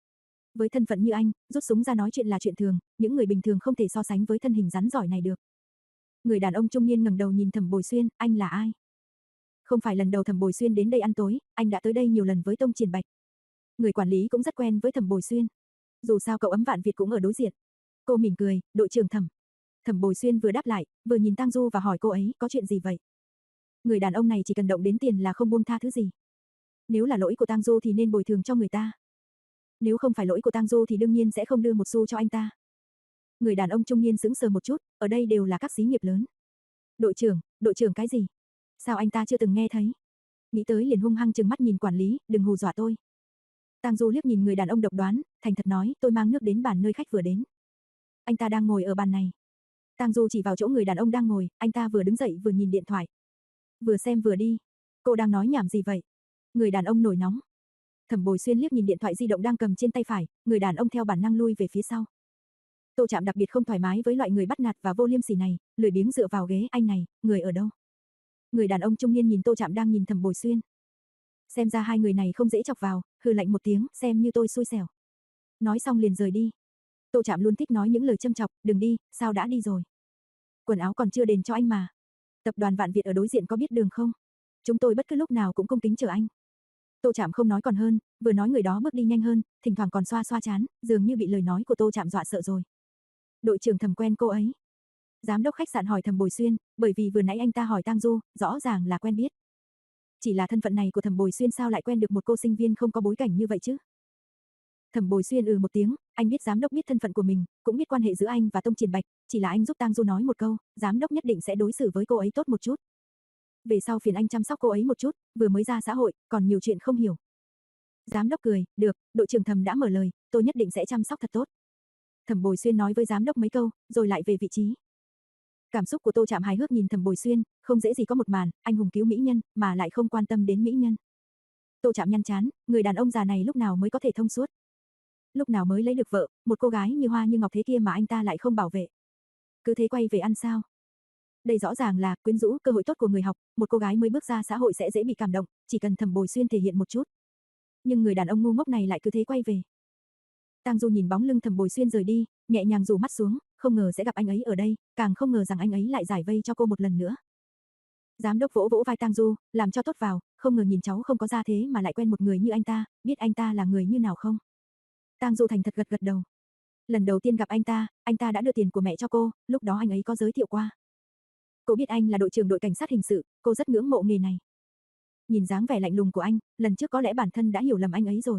Với thân phận như anh, rút súng ra nói chuyện là chuyện thường, những người bình thường không thể so sánh với thân hình rắn giỏi này được. Người đàn ông trung niên ngẩng đầu nhìn Thẩm Bồi Xuyên, anh là ai? Không phải lần đầu Thẩm Bồi Xuyên đến đây ăn tối, anh đã tới đây nhiều lần với Tông Triển Bạch. Người quản lý cũng rất quen với Thẩm Bồi Xuyên. Dù sao cậu ấm Vạn Việt cũng ở đối diện. Cô mỉm cười, đội trưởng Thẩm. Thẩm Bồi Xuyên vừa đáp lại, vừa nhìn Tang Du và hỏi cô ấy, có chuyện gì vậy? Người đàn ông này chỉ cần động đến tiền là không buông tha thứ gì. Nếu là lỗi của Tang Du thì nên bồi thường cho người ta. Nếu không phải lỗi của Tang Du thì đương nhiên sẽ không đưa một xu cho anh ta. Người đàn ông trung niên sững sờ một chút, ở đây đều là các xí nghiệp lớn. Đội trưởng, đội trưởng cái gì? Sao anh ta chưa từng nghe thấy? Nghĩ tới liền hung hăng trừng mắt nhìn quản lý, đừng hù dọa tôi. Tang Du liếc nhìn người đàn ông độc đoán, thành thật nói, tôi mang nước đến bàn nơi khách vừa đến. Anh ta đang ngồi ở bàn này. Tang Du chỉ vào chỗ người đàn ông đang ngồi, anh ta vừa đứng dậy vừa nhìn điện thoại. Vừa xem vừa đi. Cô đang nói nhảm gì vậy? Người đàn ông nổi nóng. Thẩm Bồi Xuyên liếc nhìn điện thoại di động đang cầm trên tay phải, người đàn ông theo bản năng lui về phía sau. Tô Trạm đặc biệt không thoải mái với loại người bắt nạt và vô liêm sỉ này, lười biếng dựa vào ghế, anh này, người ở đâu? Người đàn ông trung niên nhìn Tô Trạm đang nhìn Thẩm Bồi Xuyên. Xem ra hai người này không dễ chọc vào, hừ lạnh một tiếng, xem như tôi xui xẻo. Nói xong liền rời đi. Tô Trạm luôn thích nói những lời châm chọc, đừng đi, sao đã đi rồi? Quần áo còn chưa đền cho anh mà. Tập đoàn Vạn Việt ở đối diện có biết đường không? Chúng tôi bất cứ lúc nào cũng cung kính chờ anh. Tô Trạm không nói còn hơn, vừa nói người đó bước đi nhanh hơn, thỉnh thoảng còn xoa xoa trán, dường như bị lời nói của Tô Trạm dọa sợ rồi. Đội trưởng Thẩm quen cô ấy. Giám đốc khách sạn hỏi Thẩm Bồi Xuyên, bởi vì vừa nãy anh ta hỏi Tang Du, rõ ràng là quen biết. Chỉ là thân phận này của Thẩm Bồi Xuyên sao lại quen được một cô sinh viên không có bối cảnh như vậy chứ? Thẩm Bồi Xuyên ừ một tiếng, anh biết giám đốc biết thân phận của mình, cũng biết quan hệ giữa anh và Tông Triển Bạch, chỉ là anh giúp Tang Du nói một câu, giám đốc nhất định sẽ đối xử với cô ấy tốt một chút. Về sau phiền anh chăm sóc cô ấy một chút, vừa mới ra xã hội, còn nhiều chuyện không hiểu. Giám đốc cười, được, đội trưởng Thẩm đã mở lời, tôi nhất định sẽ chăm sóc thật tốt. Thẩm Bồi Xuyên nói với giám đốc mấy câu, rồi lại về vị trí. Cảm xúc của Tô Trạm hài hước nhìn Thẩm Bồi Xuyên, không dễ gì có một màn, anh hùng cứu mỹ nhân, mà lại không quan tâm đến mỹ nhân. Tô Trạm nhăn chán, người đàn ông già này lúc nào mới có thể thông suốt? Lúc nào mới lấy được vợ, một cô gái như hoa như ngọc thế kia mà anh ta lại không bảo vệ. Cứ thế quay về ăn sao? Đây rõ ràng là quyến rũ cơ hội tốt của người học, một cô gái mới bước ra xã hội sẽ dễ bị cảm động, chỉ cần Thẩm Bồi Xuyên thể hiện một chút. Nhưng người đàn ông ngu ngốc này lại cứ thế quay về. Tang Du nhìn bóng lưng Thẩm Bồi Xuyên rời đi, nhẹ nhàng rủ mắt xuống, không ngờ sẽ gặp anh ấy ở đây, càng không ngờ rằng anh ấy lại giải vây cho cô một lần nữa. Giám đốc vỗ vỗ vai Tang Du, làm cho tốt vào, không ngờ nhìn cháu không có ra thế mà lại quen một người như anh ta, biết anh ta là người như nào không? Tang Du thành thật gật gật đầu. Lần đầu tiên gặp anh ta, anh ta đã đưa tiền của mẹ cho cô, lúc đó anh ấy có giới thiệu qua. Cô biết anh là đội trưởng đội cảnh sát hình sự, cô rất ngưỡng mộ nghề này. Nhìn dáng vẻ lạnh lùng của anh, lần trước có lẽ bản thân đã hiểu lầm anh ấy rồi.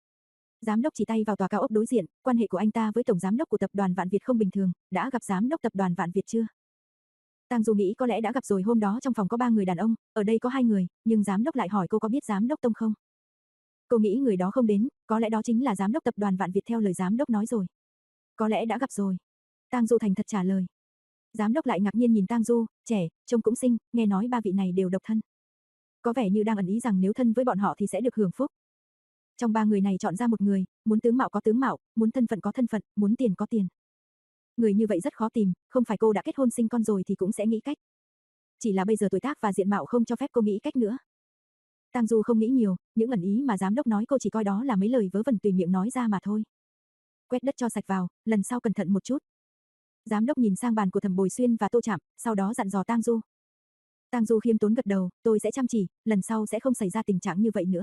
Giám đốc chỉ tay vào tòa cao ốc đối diện, quan hệ của anh ta với tổng giám đốc của tập đoàn Vạn Việt không bình thường, đã gặp giám đốc tập đoàn Vạn Việt chưa? Tang Du nghĩ có lẽ đã gặp rồi, hôm đó trong phòng có ba người đàn ông, ở đây có hai người, nhưng giám đốc lại hỏi cô có biết giám đốc Tông không? Cô nghĩ người đó không đến, có lẽ đó chính là giám đốc tập đoàn Vạn Việt theo lời giám đốc nói rồi. Có lẽ đã gặp rồi. Tang Du thành thật trả lời. Giám đốc lại ngạc nhiên nhìn Tang Du, trẻ, trông cũng xinh, nghe nói ba vị này đều độc thân. Có vẻ như đang ẩn ý rằng nếu thân với bọn họ thì sẽ được hưởng phúc. Trong ba người này chọn ra một người, muốn tướng mạo có tướng mạo, muốn thân phận có thân phận, muốn tiền có tiền. Người như vậy rất khó tìm, không phải cô đã kết hôn sinh con rồi thì cũng sẽ nghĩ cách. Chỉ là bây giờ tuổi tác và diện mạo không cho phép cô nghĩ cách nữa. Tang Du không nghĩ nhiều, những ẩn ý mà giám đốc nói cô chỉ coi đó là mấy lời vớ vẩn tùy miệng nói ra mà thôi. Quét đất cho sạch vào, lần sau cẩn thận một chút. Giám đốc nhìn sang bàn của Thẩm Bồi Xuyên và Tô Trạm, sau đó dặn dò Tang Du. Tang Du khiêm tốn gật đầu, tôi sẽ chăm chỉ, lần sau sẽ không xảy ra tình trạng như vậy nữa.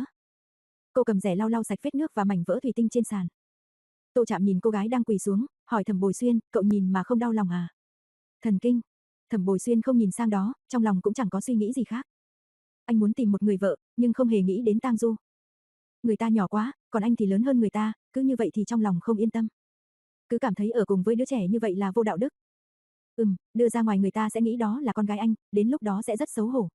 Cô cầm rẻ lau lau sạch vết nước và mảnh vỡ thủy tinh trên sàn. Tô Trạm nhìn cô gái đang quỳ xuống, hỏi Thẩm Bồi Xuyên, cậu nhìn mà không đau lòng à? Thần kinh. Thẩm Bồi Xuyên không nhìn sang đó, trong lòng cũng chẳng có suy nghĩ gì khác. Anh muốn tìm một người vợ, nhưng không hề nghĩ đến Tang Du. Người ta nhỏ quá, còn anh thì lớn hơn người ta, cứ như vậy thì trong lòng không yên tâm. Cứ cảm thấy ở cùng với đứa trẻ như vậy là vô đạo đức. Ừm, đưa ra ngoài người ta sẽ nghĩ đó là con gái anh, đến lúc đó sẽ rất xấu hổ.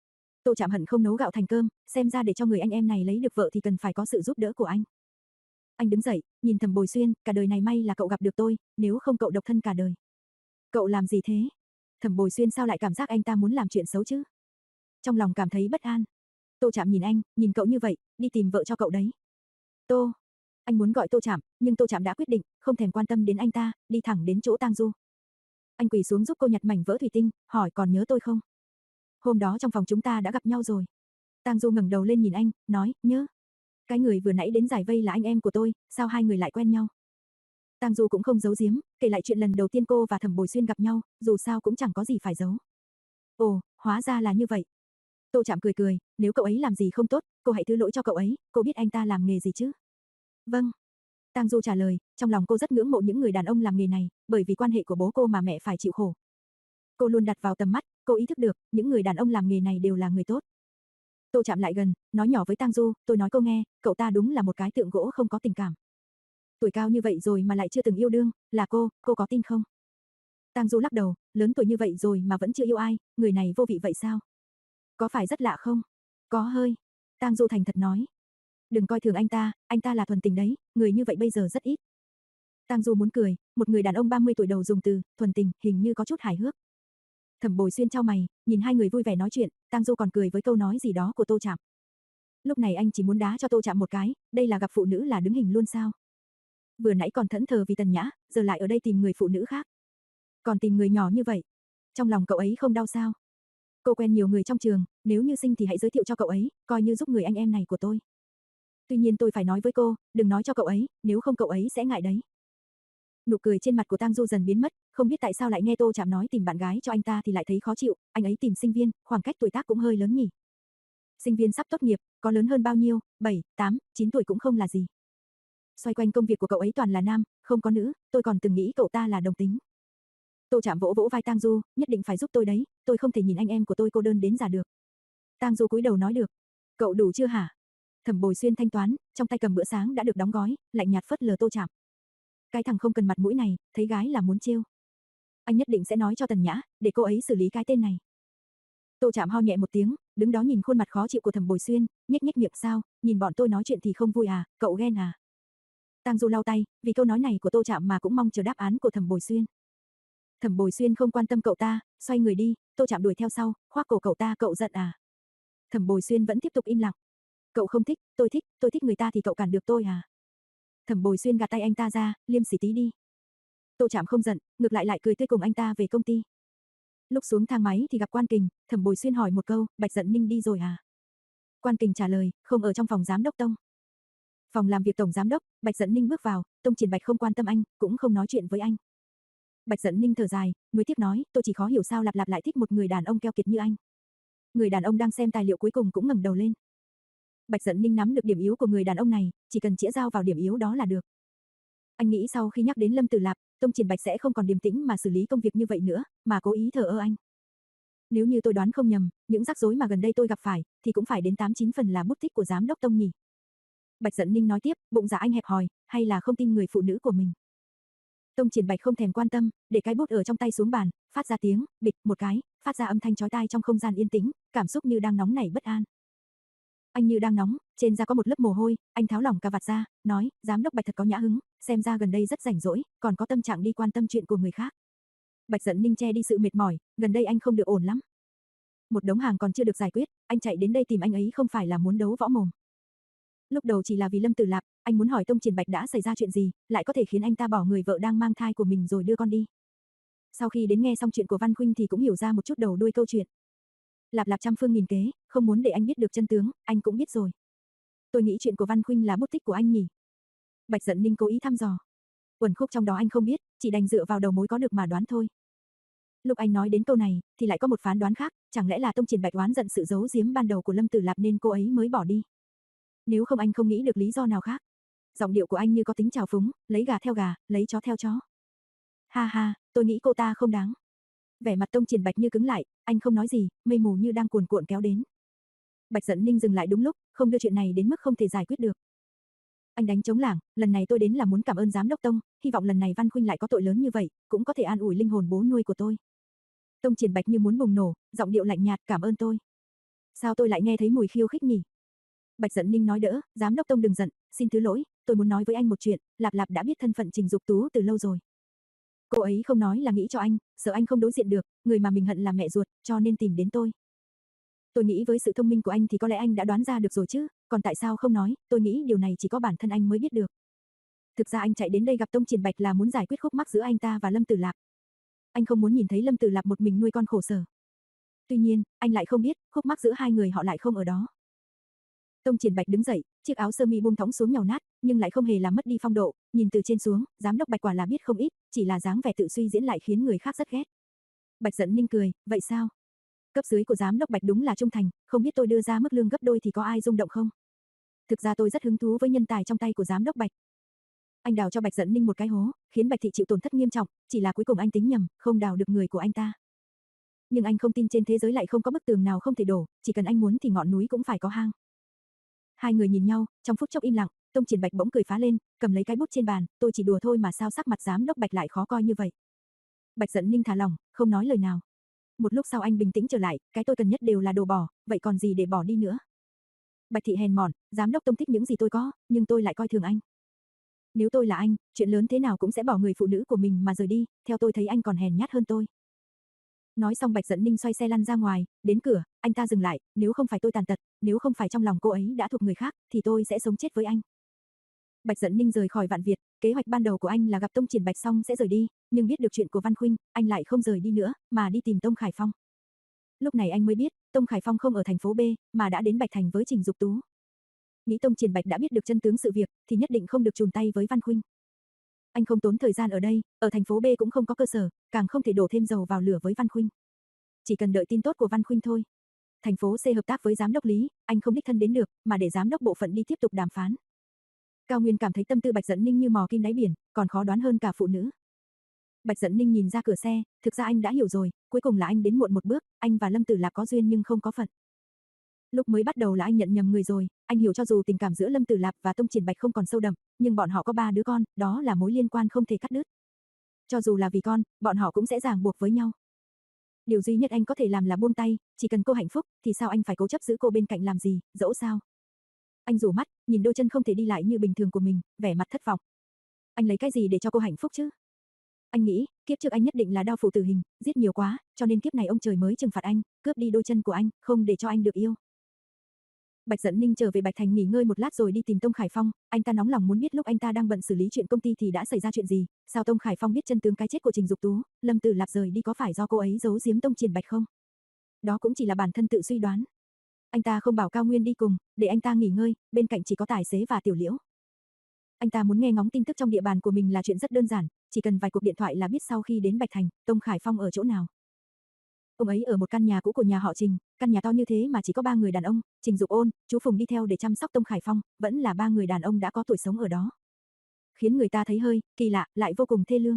Tô Trạm hận không nấu gạo thành cơm, xem ra để cho người anh em này lấy được vợ thì cần phải có sự giúp đỡ của anh. Anh đứng dậy, nhìn Thẩm Bồi Xuyên, cả đời này may là cậu gặp được tôi, nếu không cậu độc thân cả đời. Cậu làm gì thế? Thẩm Bồi Xuyên sao lại cảm giác anh ta muốn làm chuyện xấu chứ? Trong lòng cảm thấy bất an. Tô Trạm nhìn anh, nhìn cậu như vậy, đi tìm vợ cho cậu đấy. Tô. Anh muốn gọi Tô Trạm, nhưng Tô Trạm đã quyết định, không thèm quan tâm đến anh ta, đi thẳng đến chỗ Tang Du. Anh quỳ xuống giúp cô nhặt mảnh vỡ thủy tinh, hỏi còn nhớ tôi không? Hôm đó trong phòng chúng ta đã gặp nhau rồi. Tang Du ngẩng đầu lên nhìn anh, nói, nhớ. Cái người vừa nãy đến giải vây là anh em của tôi, sao hai người lại quen nhau? Tang Du cũng không giấu giếm, kể lại chuyện lần đầu tiên cô và Thẩm Bồi Xuyên gặp nhau, dù sao cũng chẳng có gì phải giấu. Ồ, hóa ra là như vậy. Tô Trạm cười cười, nếu cậu ấy làm gì không tốt, cô hãy thứ lỗi cho cậu ấy, cô biết anh ta làm nghề gì chứ? Vâng. Tang Du trả lời, trong lòng cô rất ngưỡng mộ những người đàn ông làm nghề này, bởi vì quan hệ của bố cô mà mẹ phải chịu khổ. Cô luôn đặt vào tầm mắt, cô ý thức được, những người đàn ông làm nghề này đều là người tốt. Tô Trạm lại gần, nói nhỏ với Tang Du, tôi nói cô nghe, cậu ta đúng là một cái tượng gỗ không có tình cảm. Tuổi cao như vậy rồi mà lại chưa từng yêu đương, là cô, cô có tin không? Tang Du lắc đầu, lớn tuổi như vậy rồi mà vẫn chưa yêu ai, người này vô vị vậy sao? Có phải rất lạ không? Có hơi. Tang Du thành thật nói. Đừng coi thường anh ta, anh ta là thuần tình đấy, người như vậy bây giờ rất ít. Tang Du muốn cười, một người đàn ông ba mươi tuổi đầu dùng từ thuần tình, hình như có chút hài hước. Thẩm Bồi Xuyên chau mày, nhìn hai người vui vẻ nói chuyện, Tang Du còn cười với câu nói gì đó của Tô Trạm. Lúc này anh chỉ muốn đá cho Tô Trạm một cái, đây là gặp phụ nữ là đứng hình luôn sao? Vừa nãy còn thẫn thờ vì Tần Nhã, giờ lại ở đây tìm người phụ nữ khác. Còn tìm người nhỏ như vậy. Trong lòng cậu ấy không đau sao? Cô quen nhiều người trong trường, nếu như sinh thì hãy giới thiệu cho cậu ấy, coi như giúp người anh em này của tôi. Tuy nhiên tôi phải nói với cô, đừng nói cho cậu ấy, nếu không cậu ấy sẽ ngại đấy. Nụ cười trên mặt của Tang Du dần biến mất, không biết tại sao lại nghe Tô Trạm nói tìm bạn gái cho anh ta thì lại thấy khó chịu, anh ấy tìm sinh viên, khoảng cách tuổi tác cũng hơi lớn nhỉ. Sinh viên sắp tốt nghiệp, có lớn hơn bao nhiêu, bảy, tám, chín tuổi cũng không là gì. Xoay quanh công việc của cậu ấy toàn là nam, không có nữ, tôi còn từng nghĩ cậu ta là đồng tính. Tô Trạm vỗ vỗ vai Tang Du, nhất định phải giúp tôi đấy, tôi không thể nhìn anh em của tôi cô đơn đến già được. Tang Du cúi đầu nói được. Cậu đủ chưa hả? Thẩm Bồi Xuyên thanh toán, trong tay cầm bữa sáng đã được đóng gói, lạnh nhạt phớt lờ Tô Trạm. Cái thằng không cần mặt mũi này, thấy gái là muốn trêu. Anh nhất định sẽ nói cho Tần Nhã, để cô ấy xử lý cái tên này. Tô Trạm ho nhẹ một tiếng, đứng đó nhìn khuôn mặt khó chịu của Thẩm Bồi Xuyên, nhếch nhếch miệng sao, nhìn bọn tôi nói chuyện thì không vui à, cậu ghen à? Tang Du lau tay, vì câu nói này của Tô Trạm mà cũng mong chờ đáp án của Thẩm Bồi Xuyên. Thẩm Bồi Xuyên không quan tâm cậu ta, xoay người đi, Tô Trạm đuổi theo sau, khoác cổ cậu ta, cậu giận à? Thẩm Bồi Xuyên vẫn tiếp tục im lặng. Cậu không thích, tôi thích, tôi thích người ta thì cậu cản được tôi à? Thẩm Bồi Xuyên gạt tay anh ta ra, liêm sỉ tí đi. Tô Trạm không giận, ngược lại lại cười tươi cùng anh ta về công ty. Lúc xuống thang máy thì gặp Quan Kình, Thẩm Bồi Xuyên hỏi một câu, Bạch Dận Ninh đi rồi à? Quan Kình trả lời, không ở trong phòng giám đốc Tông. Phòng làm việc tổng giám đốc, Bạch Dận Ninh bước vào, Tông Triển Bạch không quan tâm anh, cũng không nói chuyện với anh. Bạch Dận Ninh thở dài, nuối tiếc nói, tôi chỉ khó hiểu sao Lạp Lạp lại thích một người đàn ông keo kiệt như anh. Người đàn ông đang xem tài liệu cuối cùng cũng ngẩng đầu lên. Bạch Dận Ninh nắm được điểm yếu của người đàn ông này, chỉ cần chĩa dao vào điểm yếu đó là được. Anh nghĩ sau khi nhắc đến Lâm Tử Lạp, Tông Triển Bạch sẽ không còn điềm tĩnh mà xử lý công việc như vậy nữa, mà cố ý thờ ơ anh. Nếu như tôi đoán không nhầm, những rắc rối mà gần đây tôi gặp phải, thì cũng phải đến tám chín phần là bút tích của giám đốc Tông nhỉ. Bạch Dận Ninh nói tiếp, bụng dạ anh hẹp hòi, hay là không tin người phụ nữ của mình. Tông Triển Bạch không thèm quan tâm, để cái bút ở trong tay xuống bàn, phát ra tiếng, bịch, một cái, phát ra âm thanh chói tai trong không gian yên tĩnh, cảm xúc như đang nóng nảy bất an. Anh như đang nóng, trên da có một lớp mồ hôi, anh tháo lỏng cà vạt ra, nói, giám đốc Bạch thật có nhã hứng, xem ra gần đây rất rảnh rỗi, còn có tâm trạng đi quan tâm chuyện của người khác. Bạch Dận Ninh che đi sự mệt mỏi, gần đây anh không được ổn lắm. Một đống hàng còn chưa được giải quyết, anh chạy đến đây tìm anh ấy không phải là muốn đấu võ mồm. Lúc đầu chỉ là vì Lâm Tử Lạp, anh muốn hỏi Tông Triển Bạch đã xảy ra chuyện gì, lại có thể khiến anh ta bỏ người vợ đang mang thai của mình rồi đưa con đi. Sau khi đến nghe xong chuyện của Văn Khuynh thì cũng hiểu ra một chút đầu đuôi câu chuyện. Lạp Lạp trăm phương nghìn kế, không muốn để anh biết được chân tướng, anh cũng biết rồi. Tôi nghĩ chuyện của Văn Khuynh là bút tích của anh nhỉ? Bạch Dận Ninh cố ý thăm dò. Uẩn khúc trong đó anh không biết, chỉ đành dựa vào đầu mối có được mà đoán thôi. Lúc anh nói đến câu này, thì lại có một phán đoán khác, chẳng lẽ là Tông Triển Bạch oán giận sự giấu giếm ban đầu của Lâm Tử Lạp nên cô ấy mới bỏ đi. Nếu không anh không nghĩ được lý do nào khác. Giọng điệu của anh như có tính trào phúng, lấy gà theo gà, lấy chó theo chó. Ha ha, tôi nghĩ cô ta không đáng. Vẻ mặt Tông Triển Bạch như cứng lại, anh không nói gì, mây mù như đang cuồn cuộn kéo đến. Bạch Dận Ninh dừng lại đúng lúc, không đưa chuyện này đến mức không thể giải quyết được. Anh đánh trống lảng, lần này tôi đến là muốn cảm ơn giám đốc Tông, hy vọng lần này Văn Khuynh lại có tội lớn như vậy, cũng có thể an ủi linh hồn bố nuôi của tôi. Tông Triển Bạch như muốn bùng nổ, giọng điệu lạnh nhạt, cảm ơn tôi. Sao tôi lại nghe thấy mùi khiêu khích nhỉ? Bạch Dận Ninh nói đỡ, giám đốc Tông đừng giận, xin thứ lỗi, tôi muốn nói với anh một chuyện, Lạp Lạp đã biết thân phận Trình Dục Tú từ lâu rồi. Cô ấy không nói là nghĩ cho anh, sợ anh không đối diện được, người mà mình hận là mẹ ruột, cho nên tìm đến tôi. Tôi nghĩ với sự thông minh của anh thì có lẽ anh đã đoán ra được rồi chứ, còn tại sao không nói, tôi nghĩ điều này chỉ có bản thân anh mới biết được. Thực ra anh chạy đến đây gặp Tông Triển Bạch là muốn giải quyết khúc mắc giữa anh ta và Lâm Tử Lạp. Anh không muốn nhìn thấy Lâm Tử Lạp một mình nuôi con khổ sở. Tuy nhiên, anh lại không biết, khúc mắc giữa hai người họ lại không ở đó. Tông Triển Bạch đứng dậy, chiếc áo sơ mi buông thõng xuống nhàu nát, nhưng lại không hề làm mất đi phong độ, nhìn từ trên xuống, giám đốc Bạch quả là biết không ít, chỉ là dáng vẻ tự suy diễn lại khiến người khác rất ghét. Bạch Dận Ninh cười, vậy sao? Cấp dưới của giám đốc Bạch đúng là trung thành, không biết tôi đưa ra mức lương gấp đôi thì có ai rung động không? Thực ra tôi rất hứng thú với nhân tài trong tay của giám đốc Bạch. Anh đào cho Bạch Dận Ninh một cái hố, khiến Bạch Thị chịu tổn thất nghiêm trọng, chỉ là cuối cùng anh tính nhầm, không đào được người của anh ta. Nhưng anh không tin trên thế giới lại không có bức tường nào không thể đổ, chỉ cần anh muốn thì ngọn núi cũng phải có hang. Hai người nhìn nhau, trong phút chốc im lặng, Tông Triển Bạch bỗng cười phá lên, cầm lấy cái bút trên bàn, tôi chỉ đùa thôi mà sao sắc mặt giám đốc Bạch lại khó coi như vậy. Bạch Dận Ninh thả lỏng, không nói lời nào. Một lúc sau anh bình tĩnh trở lại, cái tôi cần nhất đều là đồ bỏ, vậy còn gì để bỏ đi nữa. Bạch Thị hèn mọn, giám đốc Tông thích những gì tôi có, nhưng tôi lại coi thường anh. Nếu tôi là anh, chuyện lớn thế nào cũng sẽ bỏ người phụ nữ của mình mà rời đi, theo tôi thấy anh còn hèn nhát hơn tôi. Nói xong Bạch Dận Ninh xoay xe lăn ra ngoài, đến cửa, anh ta dừng lại, nếu không phải tôi tàn tật, nếu không phải trong lòng cô ấy đã thuộc người khác, thì tôi sẽ sống chết với anh. Bạch Dận Ninh rời khỏi Vạn Việt, kế hoạch ban đầu của anh là gặp Tông Triển Bạch xong sẽ rời đi, nhưng biết được chuyện của Văn Khuynh, anh lại không rời đi nữa, mà đi tìm Tông Khải Phong. Lúc này anh mới biết, Tông Khải Phong không ở thành phố B, mà đã đến Bạch Thành với Trình Dục Tú. Nghĩ Tông Triển Bạch đã biết được chân tướng sự việc, thì nhất định không được chùn tay với Văn Khuynh. Anh không tốn thời gian ở đây, ở thành phố B cũng không có cơ sở, càng không thể đổ thêm dầu vào lửa với Văn Khuynh. Chỉ cần đợi tin tốt của Văn Khuynh thôi. Thành phố C hợp tác với giám đốc Lý, anh không đích thân đến được, mà để giám đốc bộ phận đi tiếp tục đàm phán. Cao Nguyên cảm thấy tâm tư Bạch Dận Ninh như mò kim đáy biển, còn khó đoán hơn cả phụ nữ. Bạch Dận Ninh nhìn ra cửa xe, thực ra anh đã hiểu rồi, cuối cùng là anh đến muộn một bước, anh và Lâm Tử Lạp có duyên nhưng không có phận. Lúc mới bắt đầu là anh nhận nhầm người rồi, anh hiểu cho dù tình cảm giữa Lâm Tử Lạp và Tông Triển Bạch không còn sâu đậm, nhưng bọn họ có ba đứa con, đó là mối liên quan không thể cắt đứt. Cho dù là vì con, bọn họ cũng sẽ ràng buộc với nhau. Điều duy nhất anh có thể làm là buông tay, chỉ cần cô hạnh phúc, thì sao anh phải cố chấp giữ cô bên cạnh làm gì, dẫu sao. Anh rủ mắt, nhìn đôi chân không thể đi lại như bình thường của mình, vẻ mặt thất vọng. Anh lấy cái gì để cho cô hạnh phúc chứ? Anh nghĩ, kiếp trước anh nhất định là đao phủ tử hình, giết nhiều quá, cho nên kiếp này ông trời mới trừng phạt anh, cướp đi đôi chân của anh, không để cho anh được yêu. Bạch Dận Ninh trở về Bạch Thành nghỉ ngơi một lát rồi đi tìm Tông Khải Phong, anh ta nóng lòng muốn biết lúc anh ta đang bận xử lý chuyện công ty thì đã xảy ra chuyện gì, sao Tông Khải Phong biết chân tướng cái chết của Trình Dục Tú, Lâm Tử Lạp rời đi có phải do cô ấy giấu giếm Tông Triển Bạch không? Đó cũng chỉ là bản thân tự suy đoán. Anh ta không bảo Cao Nguyên đi cùng, để anh ta nghỉ ngơi, bên cạnh chỉ có tài xế và Tiểu Liễu. Anh ta muốn nghe ngóng tin tức trong địa bàn của mình là chuyện rất đơn giản, chỉ cần vài cuộc điện thoại là biết sau khi đến Bạch Thành, Tông Khải Phong ở chỗ nào. Ông ấy ở một căn nhà cũ của nhà họ Trình, căn nhà to như thế mà chỉ có ba người đàn ông, Trình Dục Ôn, chú Phùng đi theo để chăm sóc Tông Khải Phong, vẫn là ba người đàn ông đã có tuổi sống ở đó. Khiến người ta thấy hơi kỳ lạ, lại vô cùng thê lương.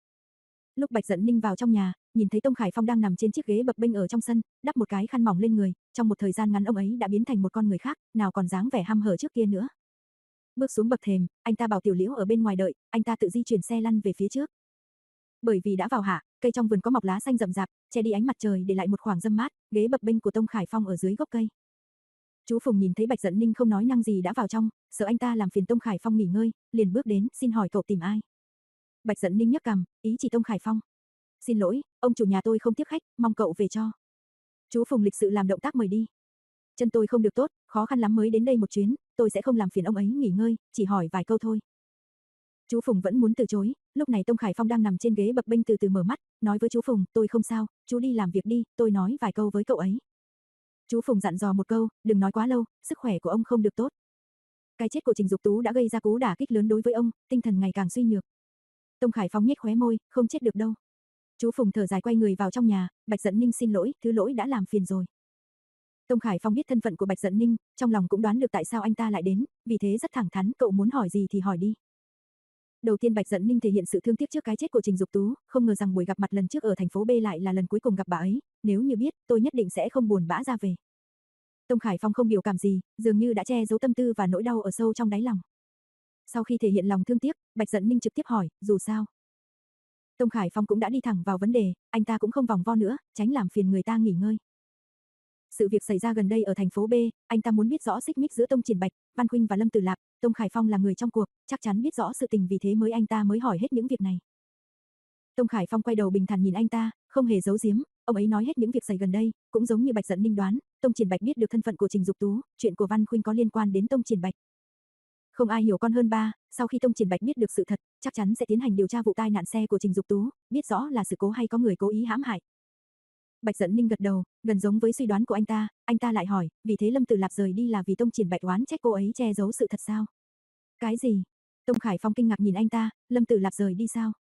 Lúc Bạch Dận Ninh vào trong nhà, nhìn thấy Tông Khải Phong đang nằm trên chiếc ghế bập bênh ở trong sân, đắp một cái khăn mỏng lên người, trong một thời gian ngắn ông ấy đã biến thành một con người khác, nào còn dáng vẻ hăm hở trước kia nữa. Bước xuống bậc thềm, anh ta bảo Tiểu Liễu ở bên ngoài đợi, anh ta tự di chuyển xe lăn về phía trước. Bởi vì đã vào hạ, cây trong vườn có mọc lá xanh rậm rạp, che đi ánh mặt trời để lại một khoảng râm mát, ghế bập bênh của Tông Khải Phong ở dưới gốc cây. Chú Phùng nhìn thấy Bạch Dận Ninh không nói năng gì đã vào trong, sợ anh ta làm phiền Tông Khải Phong nghỉ ngơi, liền bước đến, xin hỏi cậu tìm ai. Bạch Dận Ninh nhấc cằm, ý chỉ Tông Khải Phong. Xin lỗi, ông chủ nhà tôi không tiếp khách, mong cậu về cho. Chú Phùng lịch sự làm động tác mời đi. Chân tôi không được tốt, khó khăn lắm mới đến đây một chuyến, tôi sẽ không làm phiền ông ấy nghỉ ngơi, chỉ hỏi vài câu thôi. Chú Phùng vẫn muốn từ chối, lúc này Tông Khải Phong đang nằm trên ghế bập bênh từ từ mở mắt, nói với chú Phùng, tôi không sao, chú đi làm việc đi, tôi nói vài câu với cậu ấy. Chú Phùng dặn dò một câu, đừng nói quá lâu, sức khỏe của ông không được tốt. Cái chết của Trình Dục Tú đã gây ra cú đả kích lớn đối với ông, tinh thần ngày càng suy nhược. Tông Khải Phong nhếch khóe môi, không chết được đâu. Chú Phùng thở dài quay người vào trong nhà, Bạch Dận Ninh xin lỗi, thứ lỗi đã làm phiền rồi. Tông Khải Phong biết thân phận của Bạch Dận Ninh, trong lòng cũng đoán được tại sao anh ta lại đến, vì thế rất thẳng thắn, cậu muốn hỏi gì thì hỏi đi. Đầu tiên Bạch Dận Ninh thể hiện sự thương tiếc trước cái chết của Trình Dục Tú, không ngờ rằng buổi gặp mặt lần trước ở thành phố B lại là lần cuối cùng gặp bà ấy, nếu như biết, tôi nhất định sẽ không buồn bã ra về. Tông Khải Phong không biểu cảm gì, dường như đã che giấu tâm tư và nỗi đau ở sâu trong đáy lòng. Sau khi thể hiện lòng thương tiếc, Bạch Dận Ninh trực tiếp hỏi, dù sao. Tông Khải Phong cũng đã đi thẳng vào vấn đề, anh ta cũng không vòng vo nữa, tránh làm phiền người ta nghỉ ngơi. Sự việc xảy ra gần đây ở thành phố B, anh ta muốn biết rõ xích mích giữa Tông Triển Bạch, Văn Khuynh và Lâm Tử Lạp, Tông Khải Phong là người trong cuộc, chắc chắn biết rõ sự tình vì thế mới anh ta mới hỏi hết những việc này. Tông Khải Phong quay đầu bình thản nhìn anh ta, không hề giấu giếm, ông ấy nói hết những việc xảy gần đây, cũng giống như Bạch Dận Ninh đoán, Tông Triển Bạch biết được thân phận của Trình Dục Tú, chuyện của Văn Khuynh có liên quan đến Tông Triển Bạch. Không ai hiểu con hơn ba, sau khi Tông Triển Bạch biết được sự thật, chắc chắn sẽ tiến hành điều tra vụ tai nạn xe của Trình Dục Tú, biết rõ là sự cố hay có người cố ý hãm hại. Bạch Dận Ninh gật đầu, gần giống với suy đoán của anh ta, anh ta lại hỏi, vì thế Lâm Tử Lạp rời đi là vì Tông Triển Bạch oán trách cô ấy che giấu sự thật sao? Cái gì? Tông Khải Phong kinh ngạc nhìn anh ta, Lâm Tử Lạp rời đi sao?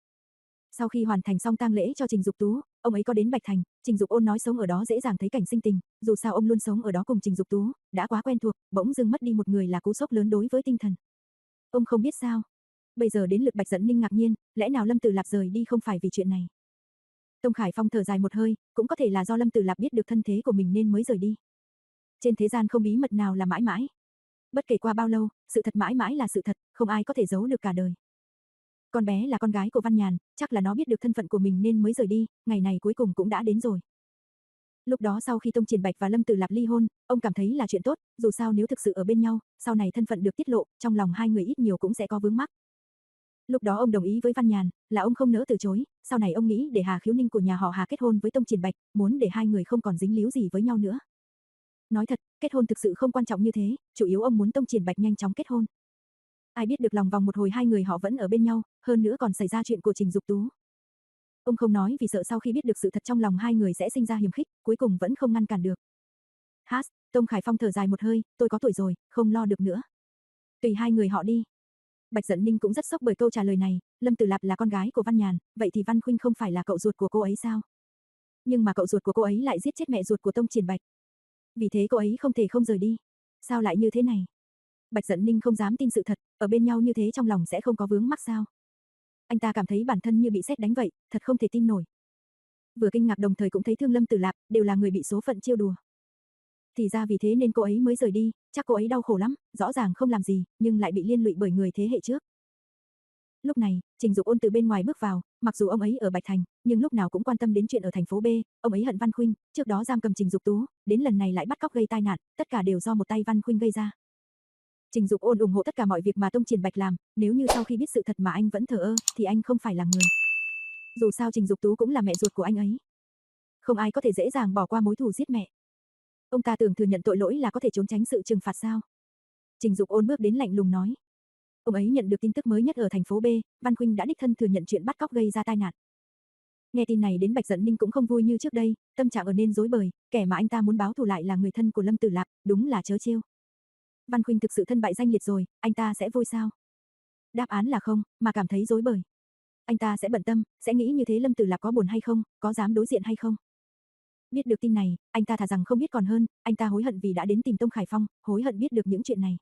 Sau khi hoàn thành xong tang lễ cho Trình Dục Tú, ông ấy có đến Bạch Thành, Trình Dục Ôn nói sống ở đó dễ dàng thấy cảnh sinh tình, dù sao ông luôn sống ở đó cùng Trình Dục Tú, đã quá quen thuộc, bỗng dưng mất đi một người là cú sốc lớn đối với tinh thần. Ông không biết sao? Bây giờ đến lượt Bạch Dận Ninh ngạc nhiên, lẽ nào Lâm Tử Lạp rời đi không phải vì chuyện này? Tông Khải Phong thở dài một hơi, cũng có thể là do Lâm Tử Lạp biết được thân thế của mình nên mới rời đi. Trên thế gian không bí mật nào là mãi mãi. Bất kể qua bao lâu, sự thật mãi mãi là sự thật, không ai có thể giấu được cả đời. Con bé là con gái của Văn Nhàn, chắc là nó biết được thân phận của mình nên mới rời đi, ngày này cuối cùng cũng đã đến rồi. Lúc đó sau khi Tông Triển Bạch và Lâm Tử Lạp ly hôn, ông cảm thấy là chuyện tốt, dù sao nếu thực sự ở bên nhau, sau này thân phận được tiết lộ, trong lòng hai người ít nhiều cũng sẽ có vướng mắc. Lúc đó ông đồng ý với Văn Nhàn, là ông không nỡ từ chối, sau này ông nghĩ để Hà Khiếu Ninh của nhà họ Hà kết hôn với Tông Triển Bạch, muốn để hai người không còn dính líu gì với nhau nữa. Nói thật, kết hôn thực sự không quan trọng như thế, chủ yếu ông muốn Tông Triển Bạch nhanh chóng kết hôn. Ai biết được lòng vòng một hồi hai người họ vẫn ở bên nhau, hơn nữa còn xảy ra chuyện của Trình Dục Tú. Ông không nói vì sợ sau khi biết được sự thật trong lòng hai người sẽ sinh ra hiềm khích, cuối cùng vẫn không ngăn cản được. Hát, Tông Khải Phong thở dài một hơi, tôi có tuổi rồi, không lo được nữa. Tùy hai người họ đi. Bạch Dận Ninh cũng rất sốc bởi câu trả lời này, Lâm Tử Lạp là con gái của Văn Nhàn, vậy thì Văn Khuynh không phải là cậu ruột của cô ấy sao? Nhưng mà cậu ruột của cô ấy lại giết chết mẹ ruột của Tông Triển Bạch. Vì thế cô ấy không thể không rời đi. Sao lại như thế này? Bạch Dận Ninh không dám tin sự thật, ở bên nhau như thế trong lòng sẽ không có vướng mắc sao? Anh ta cảm thấy bản thân như bị sét đánh vậy, thật không thể tin nổi. Vừa kinh ngạc đồng thời cũng thấy thương Lâm Tử Lạp, đều là người bị số phận trêu đùa. Thì ra vì thế nên cô ấy mới rời đi, chắc cô ấy đau khổ lắm, rõ ràng không làm gì, nhưng lại bị liên lụy bởi người thế hệ trước. Lúc này, Trình Dục Ôn từ bên ngoài bước vào, mặc dù ông ấy ở Bạch Thành, nhưng lúc nào cũng quan tâm đến chuyện ở thành phố B, ông ấy hận Văn Khuynh, trước đó giam cầm Trình Dục Tú, đến lần này lại bắt cóc gây tai nạn, tất cả đều do một tay Văn Khuynh gây ra. Trình Dục Ôn ủng hộ tất cả mọi việc mà Tông Triển Bạch làm, nếu như sau khi biết sự thật mà anh vẫn thờ ơ, thì anh không phải là người. Dù sao Trình Dục Tú cũng là mẹ ruột của anh ấy. Không ai có thể dễ dàng bỏ qua mối thù giết mẹ. Ông ta tưởng thừa nhận tội lỗi là có thể trốn tránh sự trừng phạt sao? Trình Dục Ôn bước đến lạnh lùng nói. Ông ấy nhận được tin tức mới nhất ở thành phố B, Văn Khuynh đã đích thân thừa nhận chuyện bắt cóc gây ra tai nạn. Nghe tin này đến Bạch Dận Ninh cũng không vui như trước đây, tâm trạng ở nên rối bời, kẻ mà anh ta muốn báo thù lại là người thân của Lâm Tử Lạp, đúng là trớ trêu. Văn Khuynh thực sự thân bại danh liệt rồi, anh ta sẽ vui sao? Đáp án là không, mà cảm thấy rối bời. Anh ta sẽ bận tâm, sẽ nghĩ như thế Lâm Tử Lạp có buồn hay không, có dám đối diện hay không? Biết được tin này, anh ta thà rằng không biết còn hơn, anh ta hối hận vì đã đến tìm Tông Khải Phong, hối hận biết được những chuyện này.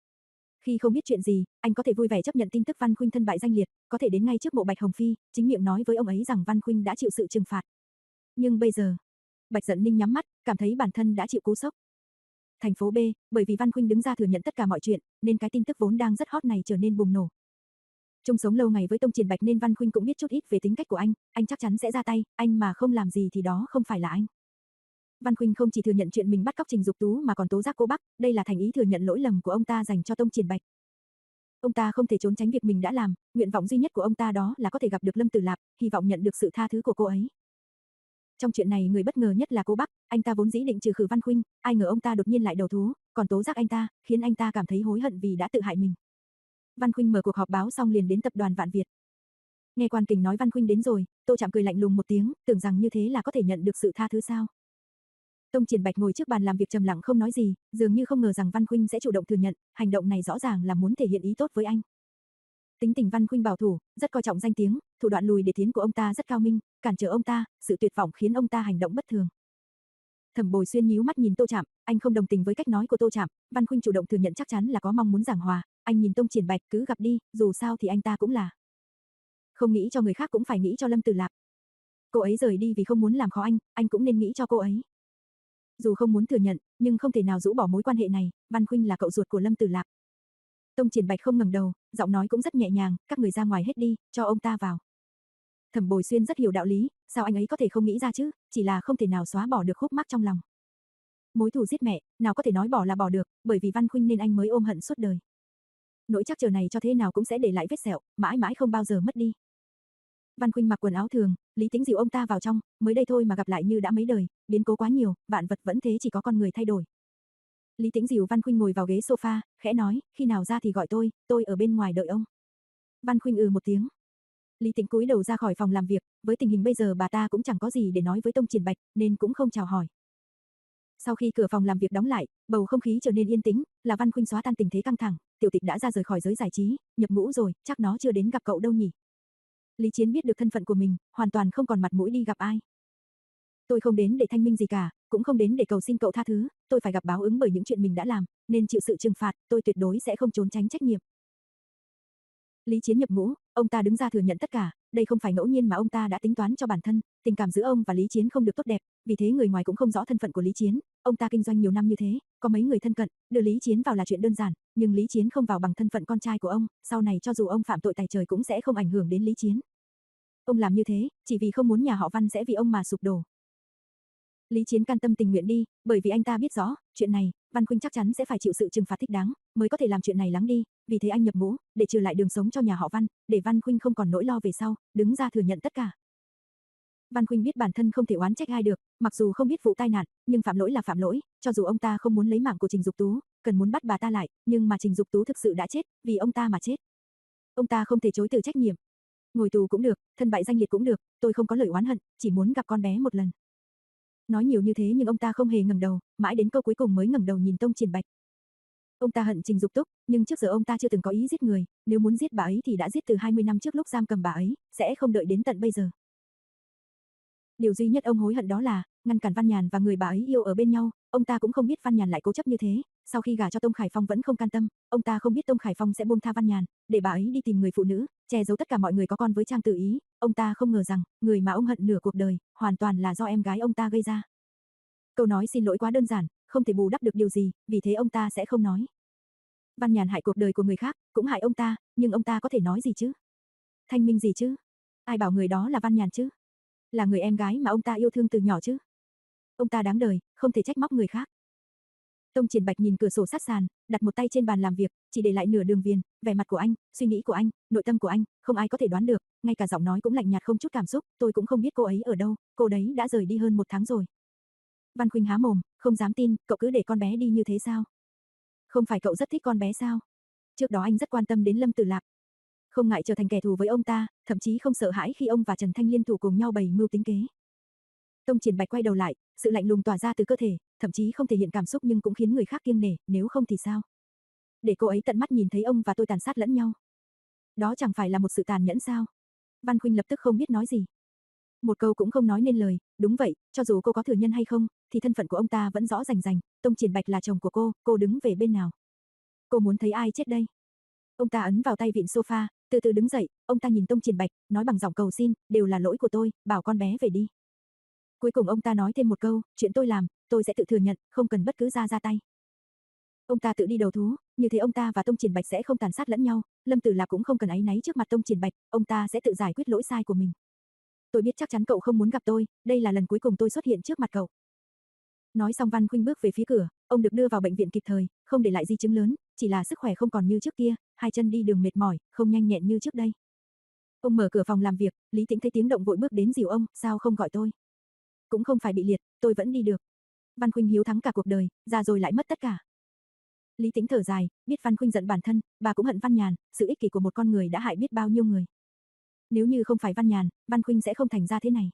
Khi không biết chuyện gì, anh có thể vui vẻ chấp nhận tin tức Văn Khuynh thân bại danh liệt, có thể đến ngay trước mộ Bạch Hồng Phi, chính miệng nói với ông ấy rằng Văn Khuynh đã chịu sự trừng phạt. Nhưng bây giờ, Bạch Dận Ninh nhắm mắt, cảm thấy bản thân đã chịu cú sốc. Thành phố B, bởi vì Văn Khuynh đứng ra thừa nhận tất cả mọi chuyện, nên cái tin tức vốn đang rất hot này trở nên bùng nổ. Chung sống lâu ngày với Tông Triển Bạch nên Văn Khuynh cũng biết chút ít về tính cách của anh, anh chắc chắn sẽ ra tay, anh mà không làm gì thì đó không phải là anh. Văn Khuynh không chỉ thừa nhận chuyện mình bắt cóc Trình Dục Tú mà còn tố giác cô Bắc, đây là thành ý thừa nhận lỗi lầm của ông ta dành cho Tông Triển Bạch. Ông ta không thể trốn tránh việc mình đã làm, nguyện vọng duy nhất của ông ta đó là có thể gặp được Lâm Tử Lạp, hy vọng nhận được sự tha thứ của cô ấy. Trong chuyện này người bất ngờ nhất là cô Bắc, anh ta vốn dĩ định trừ khử Văn Khuynh, ai ngờ ông ta đột nhiên lại đầu thú, còn tố giác anh ta, khiến anh ta cảm thấy hối hận vì đã tự hại mình. Văn Khuynh mở cuộc họp báo xong liền đến tập đoàn Vạn Việt. Nghe Quan Kình nói Văn Khuynh đến rồi, Tô Trạm cười lạnh lùng một tiếng, tưởng rằng như thế là có thể nhận được sự tha thứ sao? Tông Triển Bạch ngồi trước bàn làm việc trầm lặng không nói gì, dường như không ngờ rằng Văn Khuynh sẽ chủ động thừa nhận, hành động này rõ ràng là muốn thể hiện ý tốt với anh. Tính tình Văn Khuynh bảo thủ, rất coi trọng danh tiếng, thủ đoạn lùi để tiến của ông ta rất cao minh, cản trở ông ta, sự tuyệt vọng khiến ông ta hành động bất thường. Thẩm Bồi Xuyên nhíu mắt nhìn Tô Trạm, anh không đồng tình với cách nói của Tô Trạm, Văn Khuynh chủ động thừa nhận chắc chắn là có mong muốn giảng hòa, anh nhìn Tông Triển Bạch cứ gặp đi, dù sao thì anh ta cũng là. Không nghĩ cho người khác cũng phải nghĩ cho Lâm Tử Lạp. Cô ấy rời đi vì không muốn làm khó anh, anh cũng nên nghĩ cho cô ấy. Dù không muốn thừa nhận, nhưng không thể nào rũ bỏ mối quan hệ này, Văn Khuynh là cậu ruột của Lâm Tử Lạp. Tông Triển Bạch không ngẩng đầu, giọng nói cũng rất nhẹ nhàng, các người ra ngoài hết đi, cho ông ta vào. Thẩm Bồi Xuyên rất hiểu đạo lý, sao anh ấy có thể không nghĩ ra chứ, chỉ là không thể nào xóa bỏ được khúc mắc trong lòng. Mối thù giết mẹ, nào có thể nói bỏ là bỏ được, bởi vì Văn Khuynh nên anh mới ôm hận suốt đời. Nỗi chắc chờ này cho thế nào cũng sẽ để lại vết sẹo, mãi mãi không bao giờ mất đi. Văn Khuynh mặc quần áo thường, Lý Tĩnh dìu ông ta vào trong, mới đây thôi mà gặp lại như đã mấy đời, biến cố quá nhiều, vạn vật vẫn thế chỉ có con người thay đổi. Lý Tĩnh dìu Văn Khuynh ngồi vào ghế sofa, khẽ nói, khi nào ra thì gọi tôi, tôi ở bên ngoài đợi ông. Văn Khuynh ừ một tiếng. Lý Tĩnh cúi đầu ra khỏi phòng làm việc, với tình hình bây giờ bà ta cũng chẳng có gì để nói với Tông Triển Bạch, nên cũng không chào hỏi. Sau khi cửa phòng làm việc đóng lại, bầu không khí trở nên yên tĩnh, là Văn Khuynh xóa tan tình thế căng thẳng, Tiểu Tịch đã ra rời khỏi giới giải trí, nhập ngũ rồi, chắc nó chưa đến gặp cậu đâu nhỉ. Lý Chiến biết được thân phận của mình, hoàn toàn không còn mặt mũi đi gặp ai. Tôi không đến để thanh minh gì cả, cũng không đến để cầu xin cậu tha thứ, tôi phải gặp báo ứng bởi những chuyện mình đã làm, nên chịu sự trừng phạt, tôi tuyệt đối sẽ không trốn tránh trách nhiệm. Lý Chiến nhập ngũ, ông ta đứng ra thừa nhận tất cả, đây không phải ngẫu nhiên mà ông ta đã tính toán cho bản thân, tình cảm giữa ông và Lý Chiến không được tốt đẹp, vì thế người ngoài cũng không rõ thân phận của Lý Chiến, ông ta kinh doanh nhiều năm như thế, có mấy người thân cận, đưa Lý Chiến vào là chuyện đơn giản, nhưng Lý Chiến không vào bằng thân phận con trai của ông, sau này cho dù ông phạm tội tày trời cũng sẽ không ảnh hưởng đến Lý Chiến. Ông làm như thế, chỉ vì không muốn nhà họ Văn sẽ vì ông mà sụp đổ. Lý Chiến can tâm tình nguyện đi, bởi vì anh ta biết rõ, chuyện này, Văn Khuynh chắc chắn sẽ phải chịu sự trừng phạt thích đáng, mới có thể làm chuyện này lắng đi, vì thế anh nhập ngũ, để trừ lại đường sống cho nhà họ Văn, để Văn Khuynh không còn nỗi lo về sau, đứng ra thừa nhận tất cả. Văn Khuynh biết bản thân không thể oán trách ai được, mặc dù không biết vụ tai nạn, nhưng phạm lỗi là phạm lỗi, cho dù ông ta không muốn lấy mạng của Trình Dục Tú, cần muốn bắt bà ta lại, nhưng mà Trình Dục Tú thực sự đã chết, vì ông ta mà chết. Ông ta không thể chối từ trách nhiệm. Ngồi tù cũng được, thân bại danh liệt cũng được, tôi không có lời oán hận, chỉ muốn gặp con bé một lần. Nói nhiều như thế nhưng ông ta không hề ngẩng đầu, mãi đến câu cuối cùng mới ngẩng đầu nhìn Tông Triển Bạch. Ông ta hận Trình Dục Túc, nhưng trước giờ ông ta chưa từng có ý giết người, nếu muốn giết bà ấy thì đã giết từ hai mươi năm trước lúc giam cầm bà ấy, sẽ không đợi đến tận bây giờ. Điều duy nhất ông hối hận đó là ngăn cản Văn Nhàn và người bà ấy yêu ở bên nhau, ông ta cũng không biết Văn Nhàn lại cố chấp như thế, sau khi gả cho Tông Khải Phong vẫn không can tâm, ông ta không biết Tông Khải Phong sẽ buông tha Văn Nhàn, để bà ấy đi tìm người phụ nữ, che giấu tất cả mọi người có con với Trang Tử Ý, ông ta không ngờ rằng, người mà ông hận nửa cuộc đời, hoàn toàn là do em gái ông ta gây ra. Câu nói xin lỗi quá đơn giản, không thể bù đắp được điều gì, vì thế ông ta sẽ không nói. Văn Nhàn hại cuộc đời của người khác, cũng hại ông ta, nhưng ông ta có thể nói gì chứ? Thanh minh gì chứ? Ai bảo người đó là Văn Nhàn chứ? Là người em gái mà ông ta yêu thương từ nhỏ chứ? Ông ta đáng đời, không thể trách móc người khác. Tông Triển Bạch nhìn cửa sổ sát sàn, đặt một tay trên bàn làm việc, chỉ để lại nửa đường viền, vẻ mặt của anh, suy nghĩ của anh, nội tâm của anh, không ai có thể đoán được, ngay cả giọng nói cũng lạnh nhạt không chút cảm xúc, tôi cũng không biết cô ấy ở đâu, cô đấy đã rời đi hơn một tháng rồi. Văn Khuynh há mồm, không dám tin, cậu cứ để con bé đi như thế sao? Không phải cậu rất thích con bé sao? Trước đó anh rất quan tâm đến Lâm Tử Lạp, không ngại trở thành kẻ thù với ông ta, thậm chí không sợ hãi khi ông và Trần Thanh liên thủ cùng nhau bày mưu tính kế. Tông Triển Bạch quay đầu lại, sự lạnh lùng tỏa ra từ cơ thể, thậm chí không thể hiện cảm xúc nhưng cũng khiến người khác kiêng nể, nếu không thì sao? Để cô ấy tận mắt nhìn thấy ông và tôi tàn sát lẫn nhau. Đó chẳng phải là một sự tàn nhẫn sao? Văn Khuynh lập tức không biết nói gì. Một câu cũng không nói nên lời, đúng vậy, cho dù cô có thừa nhân hay không, thì thân phận của ông ta vẫn rõ rành rành, Tông Triển Bạch là chồng của cô, cô đứng về bên nào? Cô muốn thấy ai chết đây? Ông ta ấn vào tay vịn sofa, từ từ đứng dậy, ông ta nhìn Tông Triển Bạch, nói bằng giọng cầu xin, đều là lỗi của tôi, bảo con bé về đi. Cuối cùng ông ta nói thêm một câu, chuyện tôi làm, tôi sẽ tự thừa nhận, không cần bất cứ ra ra tay. Ông ta tự đi đầu thú, như thế ông ta và Tông Triển Bạch sẽ không tàn sát lẫn nhau, Lâm Tử Lạp cũng không cần áy náy trước mặt Tông Triển Bạch, ông ta sẽ tự giải quyết lỗi sai của mình. Tôi biết chắc chắn cậu không muốn gặp tôi, đây là lần cuối cùng tôi xuất hiện trước mặt cậu. Nói xong Văn Khuynh bước về phía cửa, ông được đưa vào bệnh viện kịp thời, không để lại di chứng lớn, chỉ là sức khỏe không còn như trước kia, hai chân đi đường mệt mỏi, không nhanh nhẹn như trước đây. Ông mở cửa phòng làm việc, Lý Tĩnh thấy tiếng động vội bước đến dìu ông, sao không gọi tôi? Cũng không phải bị liệt, tôi vẫn đi được. Văn Khuynh hiếu thắng cả cuộc đời, già rồi lại mất tất cả. Lý Tĩnh thở dài, biết Văn Khuynh giận bản thân, bà cũng hận Văn Nhàn, sự ích kỷ của một con người đã hại biết bao nhiêu người. Nếu như không phải Văn Nhàn, Văn Khuynh sẽ không thành ra thế này.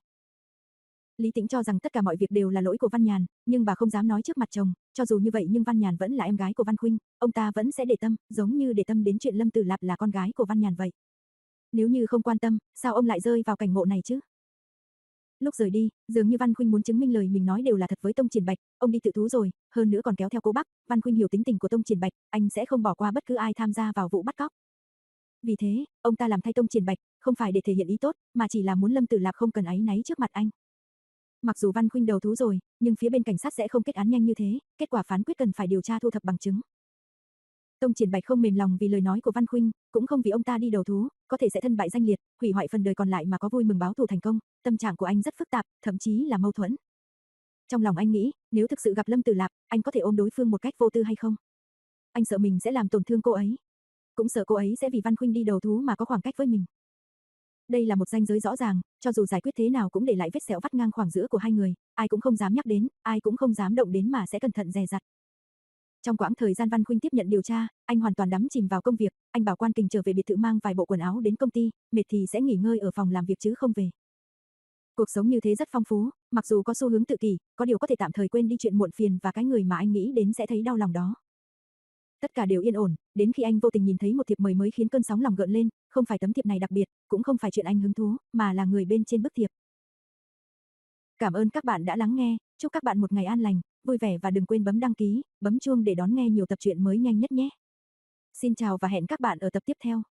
Lý Tĩnh cho rằng tất cả mọi việc đều là lỗi của Văn Nhàn, nhưng bà không dám nói trước mặt chồng, cho dù như vậy nhưng Văn Nhàn vẫn là em gái của Văn Khuynh, ông ta vẫn sẽ để tâm, giống như để tâm đến chuyện Lâm Tử Lạp là con gái của Văn Nhàn vậy. Nếu như không quan tâm, sao ông lại rơi vào cảnh ngộ này chứ? Lúc rời đi, dường như Văn Khuynh muốn chứng minh lời mình nói đều là thật với Tông Triển Bạch, ông đi tự thú rồi, hơn nữa còn kéo theo Cố Bắc, Văn Khuynh hiểu tính tình của Tông Triển Bạch, anh sẽ không bỏ qua bất cứ ai tham gia vào vụ bắt cóc. Vì thế, ông ta làm thay Tông Triển Bạch, không phải để thể hiện ý tốt, mà chỉ là muốn Lâm Tử Lạp không cần áy náy trước mặt anh. Mặc dù Văn Khuynh đầu thú rồi, nhưng phía bên cảnh sát sẽ không kết án nhanh như thế, kết quả phán quyết cần phải điều tra thu thập bằng chứng. Tông Triển Bạch không mềm lòng vì lời nói của Văn Khuynh, cũng không vì ông ta đi đầu thú, có thể sẽ thân bại danh liệt, hủy hoại phần đời còn lại mà có vui mừng báo thù thành công, tâm trạng của anh rất phức tạp, thậm chí là mâu thuẫn. Trong lòng anh nghĩ, nếu thực sự gặp Lâm Tử Lạp, anh có thể ôm đối phương một cách vô tư hay không? Anh sợ mình sẽ làm tổn thương cô ấy, cũng sợ cô ấy sẽ vì Văn Khuynh đi đầu thú mà có khoảng cách với mình. Đây là một ranh giới rõ ràng, cho dù giải quyết thế nào cũng để lại vết sẹo vắt ngang khoảng giữa của hai người, ai cũng không dám nhắc đến, ai cũng không dám động đến mà sẽ cẩn thận dè dặt. Trong quãng thời gian Văn Khuynh tiếp nhận điều tra, anh hoàn toàn đắm chìm vào công việc, anh bảo Quan Kình trở về biệt thự mang vài bộ quần áo đến công ty, mệt thì sẽ nghỉ ngơi ở phòng làm việc chứ không về. Cuộc sống như thế rất phong phú, mặc dù có xu hướng tự kỷ, có điều có thể tạm thời quên đi chuyện muộn phiền và cái người mà anh nghĩ đến sẽ thấy đau lòng đó. Tất cả đều yên ổn, đến khi anh vô tình nhìn thấy một thiệp mời mới khiến cơn sóng lòng gợn lên, không phải tấm thiệp này đặc biệt, cũng không phải chuyện anh hứng thú, mà là người bên trên bức thiệp. Cảm ơn các bạn đã lắng nghe, chúc các bạn một ngày an lành, vui vẻ và đừng quên bấm đăng ký, bấm chuông để đón nghe nhiều tập truyện mới nhanh nhất nhé. Xin chào và hẹn các bạn ở tập tiếp theo.